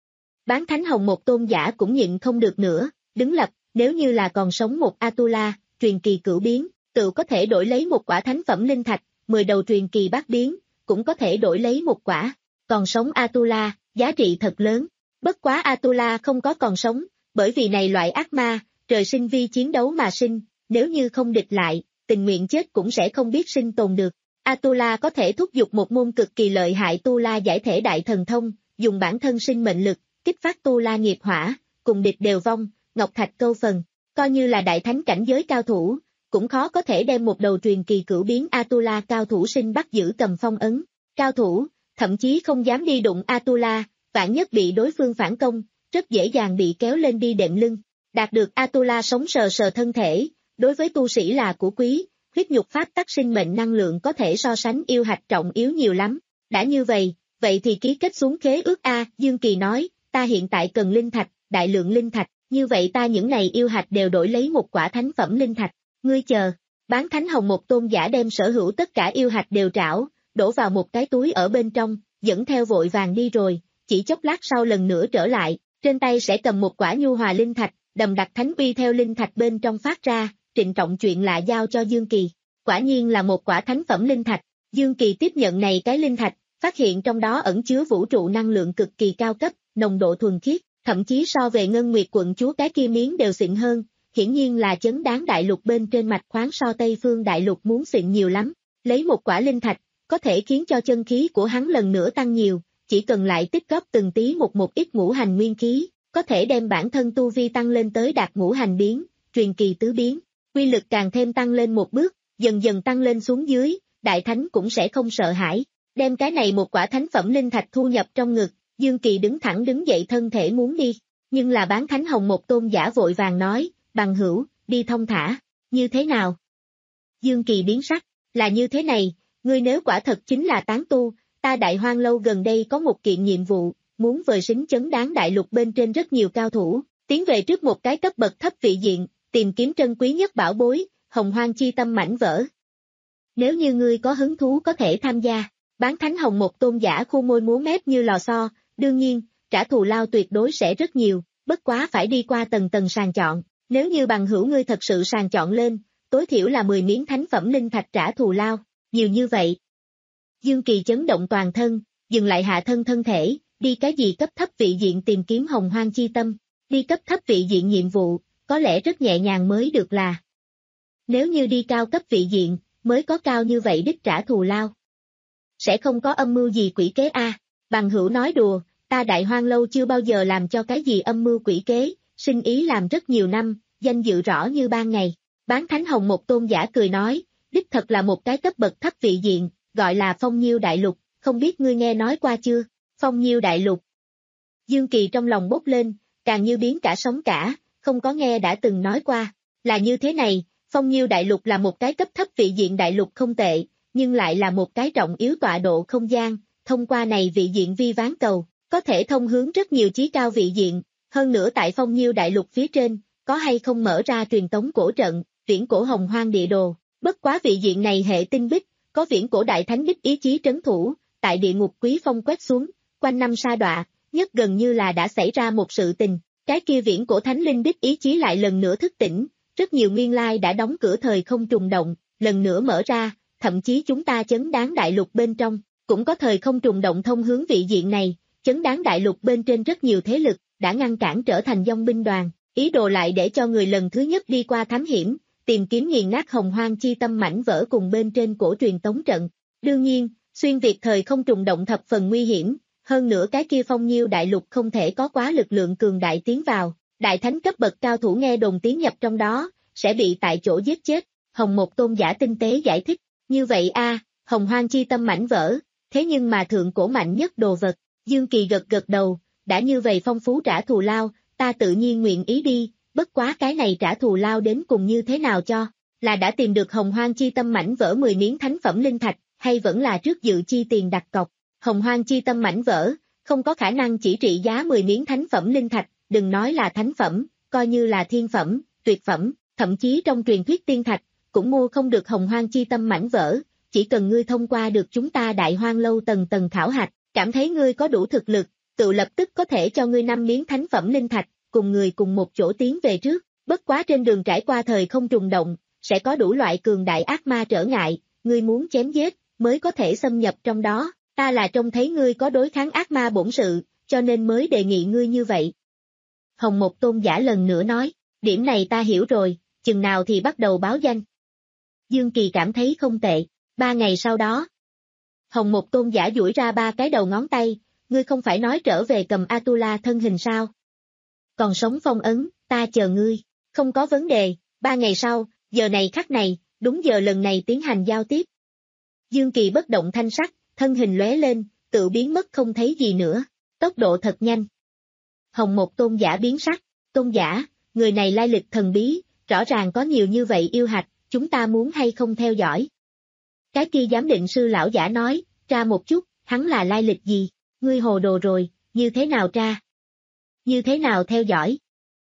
Speaker 2: Bán thánh hồng một tôn giả cũng nhịn không được nữa, đứng lập, nếu như là còn sống một Atula, truyền kỳ cửu biến, tự có thể đổi lấy một quả thánh phẩm linh thạch, mười đầu truyền kỳ bát biến, cũng có thể đổi lấy một quả. Còn sống Atula, giá trị thật lớn. Bất quá Atula không có còn sống, bởi vì này loại ác ma, trời sinh vi chiến đấu mà sinh, nếu như không địch lại, tình nguyện chết cũng sẽ không biết sinh tồn được. Atula có thể thúc giục một môn cực kỳ lợi hại Tu La giải thể đại thần thông, dùng bản thân sinh mệnh lực, kích phát Tu La nghiệp hỏa, cùng địch đều vong, ngọc thạch câu phần, coi như là đại thánh cảnh giới cao thủ, cũng khó có thể đem một đầu truyền kỳ cửu biến Atula cao thủ sinh bắt giữ cầm phong ấn. Cao thủ, thậm chí không dám đi đụng Atula, vạn nhất bị đối phương phản công, rất dễ dàng bị kéo lên đi đệm lưng. Đạt được Atula sống sờ sờ thân thể, đối với tu sĩ là của quý, huyết nhục pháp tắc sinh mệnh năng lượng có thể so sánh yêu hạch trọng yếu nhiều lắm. Đã như vậy, vậy thì ký kết xuống khế ước A, Dương Kỳ nói, ta hiện tại cần linh thạch, đại lượng linh thạch, như vậy ta những này yêu hạch đều đổi lấy một quả thánh phẩm linh thạch. Ngươi chờ, bán thánh hồng một tôn giả đem sở hữu tất cả yêu hạch đều trảo, đổ vào một cái túi ở bên trong, dẫn theo vội vàng đi rồi, chỉ chốc lát sau lần nữa trở lại, trên tay sẽ cầm một quả nhu hòa linh thạch, đầm đặc thánh uy theo linh thạch bên trong phát ra, trịnh trọng chuyện lạ giao cho Dương Kỳ. Quả nhiên là một quả thánh phẩm linh thạch, Dương Kỳ tiếp nhận này cái linh thạch, phát hiện trong đó ẩn chứa vũ trụ năng lượng cực kỳ cao cấp, nồng độ thuần khiết, thậm chí so về Ngân Nguyệt quận chúa cái kia miếng đều xịn hơn, hiển nhiên là chấn đáng đại lục bên trên mạch khoáng so Tây Phương đại lục muốn xịn nhiều lắm. Lấy một quả linh thạch, có thể khiến cho chân khí của hắn lần nữa tăng nhiều, chỉ cần lại tích góp từng tí một một ít ngũ hành nguyên khí, có thể đem bản thân tu vi tăng lên tới đạt ngũ hành biến, truyền kỳ tứ biến, quy lực càng thêm tăng lên một bước, dần dần tăng lên xuống dưới, đại thánh cũng sẽ không sợ hãi. Đem cái này một quả thánh phẩm linh thạch thu nhập trong ngực, Dương Kỳ đứng thẳng đứng dậy thân thể muốn đi, nhưng là bán thánh hồng một tôn giả vội vàng nói, bằng hữu, đi thông thả, như thế nào? Dương Kỳ biến sắc, là như thế này, ngươi nếu quả thật chính là tán tu, ta Đại Hoang Lâu gần đây có một kiện nhiệm vụ, muốn vời sính chấn đáng đại lục bên trên rất nhiều cao thủ, tiến về trước một cái cấp bậc thấp vị diện, tìm kiếm trân quý nhất bảo bối, hồng hoang chi tâm mảnh vỡ. Nếu như ngươi có hứng thú có thể tham gia, bán thánh hồng một tôn giả khu môi múa mép như lò xo, đương nhiên, trả thù lao tuyệt đối sẽ rất nhiều, bất quá phải đi qua tầng tầng sàng chọn, nếu như bằng hữu ngươi thật sự sàng chọn lên, tối thiểu là mười miếng thánh phẩm linh thạch trả thù lao, nhiều như vậy. Dương Kỳ chấn động toàn thân, dừng lại hạ thân thân thể, đi cái gì cấp thấp vị diện tìm kiếm hồng hoang chi tâm, đi cấp thấp vị diện nhiệm vụ, có lẽ rất nhẹ nhàng mới được là. Nếu như đi cao cấp vị diện, mới có cao như vậy đích trả thù lao. Sẽ không có âm mưu gì quỷ kế a? Bằng hữu nói đùa, ta Đại Hoang Lâu chưa bao giờ làm cho cái gì âm mưu quỷ kế, sinh ý làm rất nhiều năm, danh dự rõ như ban ngày. Bán thánh hồng một tôn giả cười nói, đích thật là một cái cấp bậc thấp vị diện, gọi là Phong Nhiêu Đại Lục, không biết ngươi nghe nói qua chưa? Phong Nhiêu Đại Lục. Dương Kỳ trong lòng bốc lên, càng như biến cả sóng cả, không có nghe đã từng nói qua, là như thế này, Phong Nhiêu Đại Lục là một cái cấp thấp vị diện đại lục không tệ, nhưng lại là một cái trọng yếu tọa độ không gian, thông qua này vị diện vi ván cầu, có thể thông hướng rất nhiều chí cao vị diện, hơn nữa tại Phong Nhiêu Đại Lục phía trên, có hay không mở ra truyền tống cổ trận, viễn cổ hồng hoang địa đồ, bất quá vị diện này hệ tinh bích, có viễn cổ đại thánh bích ý chí trấn thủ, tại địa ngục quý phong quét xuống, quanh năm sa đọa, nhất gần như là đã xảy ra một sự tình, cái kia viễn cổ thánh linh bích ý chí lại lần nữa thức tỉnh, rất nhiều nguyên lai đã đóng cửa thời không trùng động, lần nữa mở ra, thậm chí chúng ta chấn đáng đại lục bên trong, cũng có thời không trùng động thông hướng vị diện này, chấn đáng đại lục bên trên rất nhiều thế lực, đã ngăn cản trở thành dòng binh đoàn, ý đồ lại để cho người lần thứ nhất đi qua thám hiểm, tìm kiếm nghiền nát hồng hoang chi tâm mảnh vỡ cùng bên trên cổ truyền tống trận. Đương nhiên, xuyên việt thời không trùng động thập phần nguy hiểm, hơn nữa cái kia Phong Nhiêu Đại Lục không thể có quá lực lượng cường đại tiến vào, đại thánh cấp bậc cao thủ nghe đồn tiến nhập trong đó, sẽ bị tại chỗ giết chết. Hồng một tôn giả tinh tế giải thích, như vậy a, hồng hoang chi tâm mảnh vỡ, thế nhưng mà thượng cổ mạnh nhất đồ vật. Dương Kỳ gật gật đầu, đã như vậy phong phú trả thù lao, ta tự nhiên nguyện ý đi, bất quá cái này trả thù lao đến cùng như thế nào cho, là đã tìm được hồng hoang chi tâm mảnh vỡ mười miếng thánh phẩm linh thạch, hay vẫn là trước dự chi tiền đặt cọc. Hồng hoang chi tâm mảnh vỡ, không có khả năng chỉ trị giá mười miếng thánh phẩm linh thạch, đừng nói là thánh phẩm, coi như là thiên phẩm, tuyệt phẩm, thậm chí trong truyền thuyết tiên thạch, cũng mua không được hồng hoang chi tâm mảnh vỡ, chỉ cần ngươi thông qua được chúng ta Đại Hoang Lâu tầng tầng khảo hạch, cảm thấy ngươi có đủ thực lực, tự lập tức có thể cho ngươi năm miếng thánh phẩm linh thạch, cùng người cùng một chỗ tiến về trước, bất quá trên đường trải qua thời không trùng động, sẽ có đủ loại cường đại ác ma trở ngại, ngươi muốn chém giết, mới có thể xâm nhập trong đó, ta là trông thấy ngươi có đối kháng ác ma bổn sự, cho nên mới đề nghị ngươi như vậy. Hồng Một Tôn giả lần nữa nói, điểm này ta hiểu rồi, chừng nào thì bắt đầu báo danh. Dương Kỳ cảm thấy không tệ, ba ngày sau đó. Hồng Một Tôn giả duỗi ra ba cái đầu ngón tay, ngươi không phải nói trở về cầm Atula thân hình sao? Còn sống phong ấn, ta chờ ngươi, không có vấn đề, ba ngày sau, giờ này khắc này, đúng giờ lần này tiến hành giao tiếp. Dương Kỳ bất động thanh sắc, thân hình lóe lên, tự biến mất không thấy gì nữa, tốc độ thật nhanh. Hồng Một Tôn giả biến sắc, Tôn giả, người này lai lịch thần bí, rõ ràng có nhiều như vậy yêu hạch, chúng ta muốn hay không theo dõi. Cái kia giám định sư lão giả nói, tra một chút, hắn là lai lịch gì, ngươi hồ đồ rồi, như thế nào tra? Như thế nào theo dõi?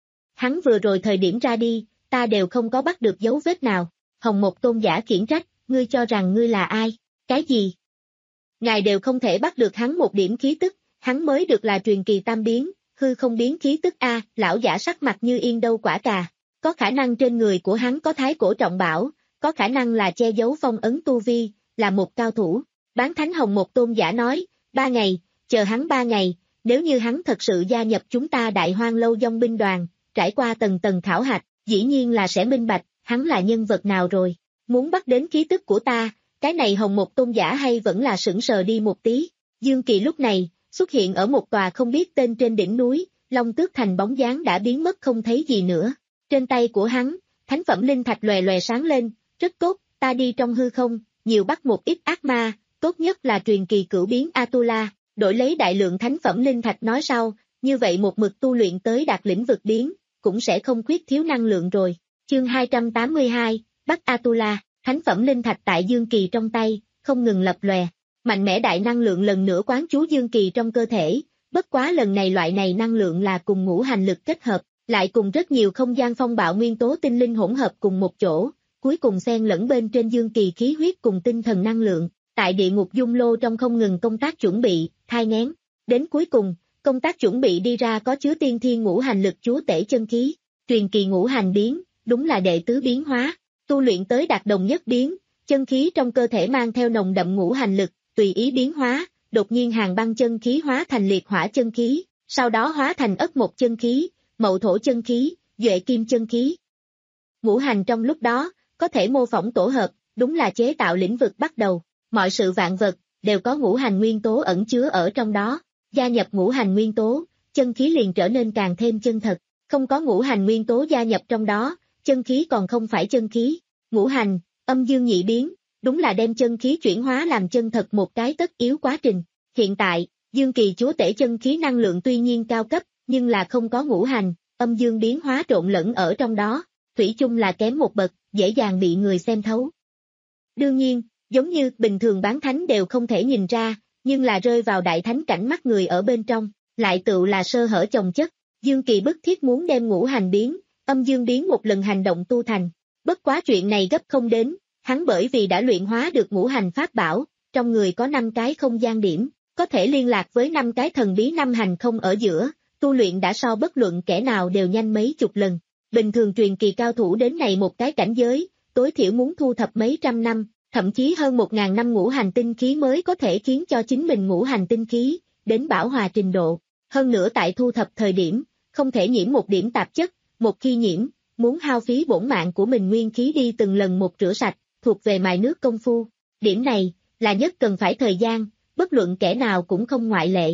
Speaker 2: Hắn vừa rồi thời điểm ra đi, ta đều không có bắt được dấu vết nào. Hồng Một Tôn giả khiển trách, ngươi cho rằng ngươi là ai? Cái gì? Ngài đều không thể bắt được hắn một điểm khí tức, hắn mới được là truyền kỳ tam biến, hư không biến khí tức a, lão giả sắc mặt như yên đâu quả cà. Có khả năng trên người của hắn có thái cổ trọng bảo, có khả năng là che giấu phong ấn tu vi, là một cao thủ. Bán thánh Hồng Một Tôn giả nói, ba ngày, chờ hắn ba ngày, nếu như hắn thật sự gia nhập chúng ta Đại Hoang Lâu Dòng binh đoàn, trải qua tầng tầng khảo hạch, dĩ nhiên là sẽ minh bạch, hắn là nhân vật nào rồi. Muốn bắt đến khí tức của ta, cái này Hồng Một Tôn giả hay vẫn là sững sờ đi một tí. Dương Kỳ lúc này, xuất hiện ở một tòa không biết tên trên đỉnh núi, Long Tước Thành bóng dáng đã biến mất không thấy gì nữa. Trên tay của hắn, thánh phẩm linh thạch lòe lòe sáng lên, rất tốt, ta đi trong hư không, nhiều bắt một ít ác ma, tốt nhất là truyền kỳ cửu biến Atula, đổi lấy đại lượng thánh phẩm linh thạch nói sau, như vậy một mực tu luyện tới đạt lĩnh vực biến, cũng sẽ không khuyết thiếu năng lượng rồi. Chương hai trăm tám mươi hai, bắt Atula, thánh phẩm linh thạch tại Dương Kỳ trong tay, không ngừng lập lòe, mạnh mẽ đại năng lượng lần nữa quán chú Dương Kỳ trong cơ thể, bất quá lần này loại này năng lượng là cùng ngũ hành lực kết hợp, lại cùng rất nhiều không gian phong bạo nguyên tố tinh linh hỗn hợp cùng một chỗ, cuối cùng xen lẫn bên trên Dương Kỳ khí huyết cùng tinh thần năng lượng, tại địa ngục dung lô trong không ngừng công tác chuẩn bị, thai nghén. Đến cuối cùng, công tác chuẩn bị đi ra có chứa tiên thiên ngũ hành lực chúa tể chân khí, truyền kỳ ngũ hành biến, đúng là đệ tứ biến hóa, tu luyện tới đạt đồng nhất biến, chân khí trong cơ thể mang theo nồng đậm ngũ hành lực, tùy ý biến hóa, đột nhiên hàng băng chân khí hóa thành liệt hỏa chân khí, sau đó hóa thành ất một chân khí, mậu thổ chân khí, duệ kim chân khí. Ngũ hành trong lúc đó, có thể mô phỏng tổ hợp, đúng là chế tạo lĩnh vực bắt đầu, mọi sự vạn vật, đều có ngũ hành nguyên tố ẩn chứa ở trong đó, gia nhập ngũ hành nguyên tố, chân khí liền trở nên càng thêm chân thật, không có ngũ hành nguyên tố gia nhập trong đó, chân khí còn không phải chân khí, ngũ hành, âm dương nhị biến, đúng là đem chân khí chuyển hóa làm chân thật một cái tất yếu quá trình. Hiện tại, Dương Kỳ chúa tể chân khí năng lượng tuy nhiên cao cấp, nhưng là không có ngũ hành, âm dương biến hóa trộn lẫn ở trong đó, thủy chung là kém một bậc, dễ dàng bị người xem thấu. Đương nhiên, giống như bình thường bán thánh đều không thể nhìn ra, nhưng là rơi vào đại thánh cảnh mắt người ở bên trong, lại tựu là sơ hở chồng chất. Dương Kỳ bức thiết muốn đem ngũ hành biến, âm dương biến một lần hành động tu thành. Bất quá chuyện này gấp không đến, hắn bởi vì đã luyện hóa được ngũ hành pháp bảo, trong người có năm cái không gian điểm, có thể liên lạc với năm cái thần bí năm hành không ở giữa, tu luyện đã so bất luận kẻ nào đều nhanh mấy chục lần. Bình thường truyền kỳ cao thủ đến này một cái cảnh giới, tối thiểu muốn thu thập mấy trăm năm, thậm chí hơn một ngàn năm ngũ hành tinh khí mới có thể khiến cho chính mình ngũ hành tinh khí, đến bảo hòa trình độ. Hơn nữa tại thu thập thời điểm, không thể nhiễm một điểm tạp chất, một khi nhiễm, muốn hao phí bổn mạng của mình nguyên khí đi từng lần một rửa sạch, thuộc về mài nước công phu. Điểm này, là nhất cần phải thời gian, bất luận kẻ nào cũng không ngoại lệ.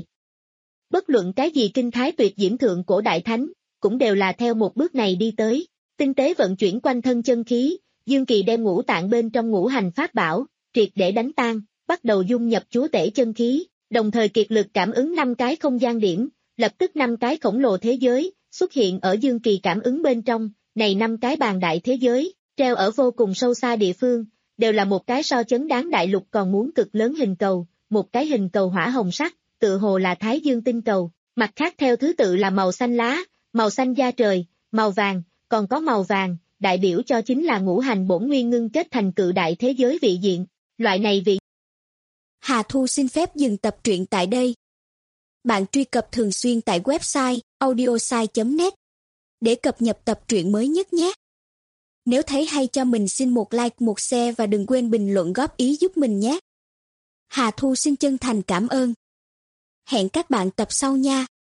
Speaker 2: Bất luận cái gì kinh thái tuyệt diễm thượng cổ đại thánh, cũng đều là theo một bước này đi tới. Tinh tế vận chuyển quanh thân chân khí, Dương Kỳ đem ngũ tạng bên trong ngũ hành pháp bảo, triệt để đánh tan, bắt đầu dung nhập chúa tể chân khí, đồng thời kiệt lực cảm ứng năm cái không gian điểm, lập tức năm cái khổng lồ thế giới, xuất hiện ở Dương Kỳ cảm ứng bên trong, này năm cái bàn đại thế giới, treo ở vô cùng sâu xa địa phương, đều là một cái so chấn đáng đại lục còn muốn cực lớn hình cầu, một cái hình cầu hỏa hồng sắc, tự hồ là Thái Dương tinh cầu, mặt khác theo thứ tự là màu xanh lá, màu xanh da trời, màu vàng, còn có màu vàng, đại biểu cho chính là ngũ hành bổn nguyên ngưng kết thành cự đại thế giới vị diện, loại này vị
Speaker 3: Hà Thu xin phép dừng tập truyện tại đây. Bạn truy cập thường xuyên tại website audiosai chấm net để cập nhật tập truyện mới nhất nhé. Nếu thấy hay cho mình xin một like, một share và đừng quên bình luận góp ý giúp mình nhé. Hà Thu xin chân thành cảm ơn. Hẹn các bạn tập sau nha.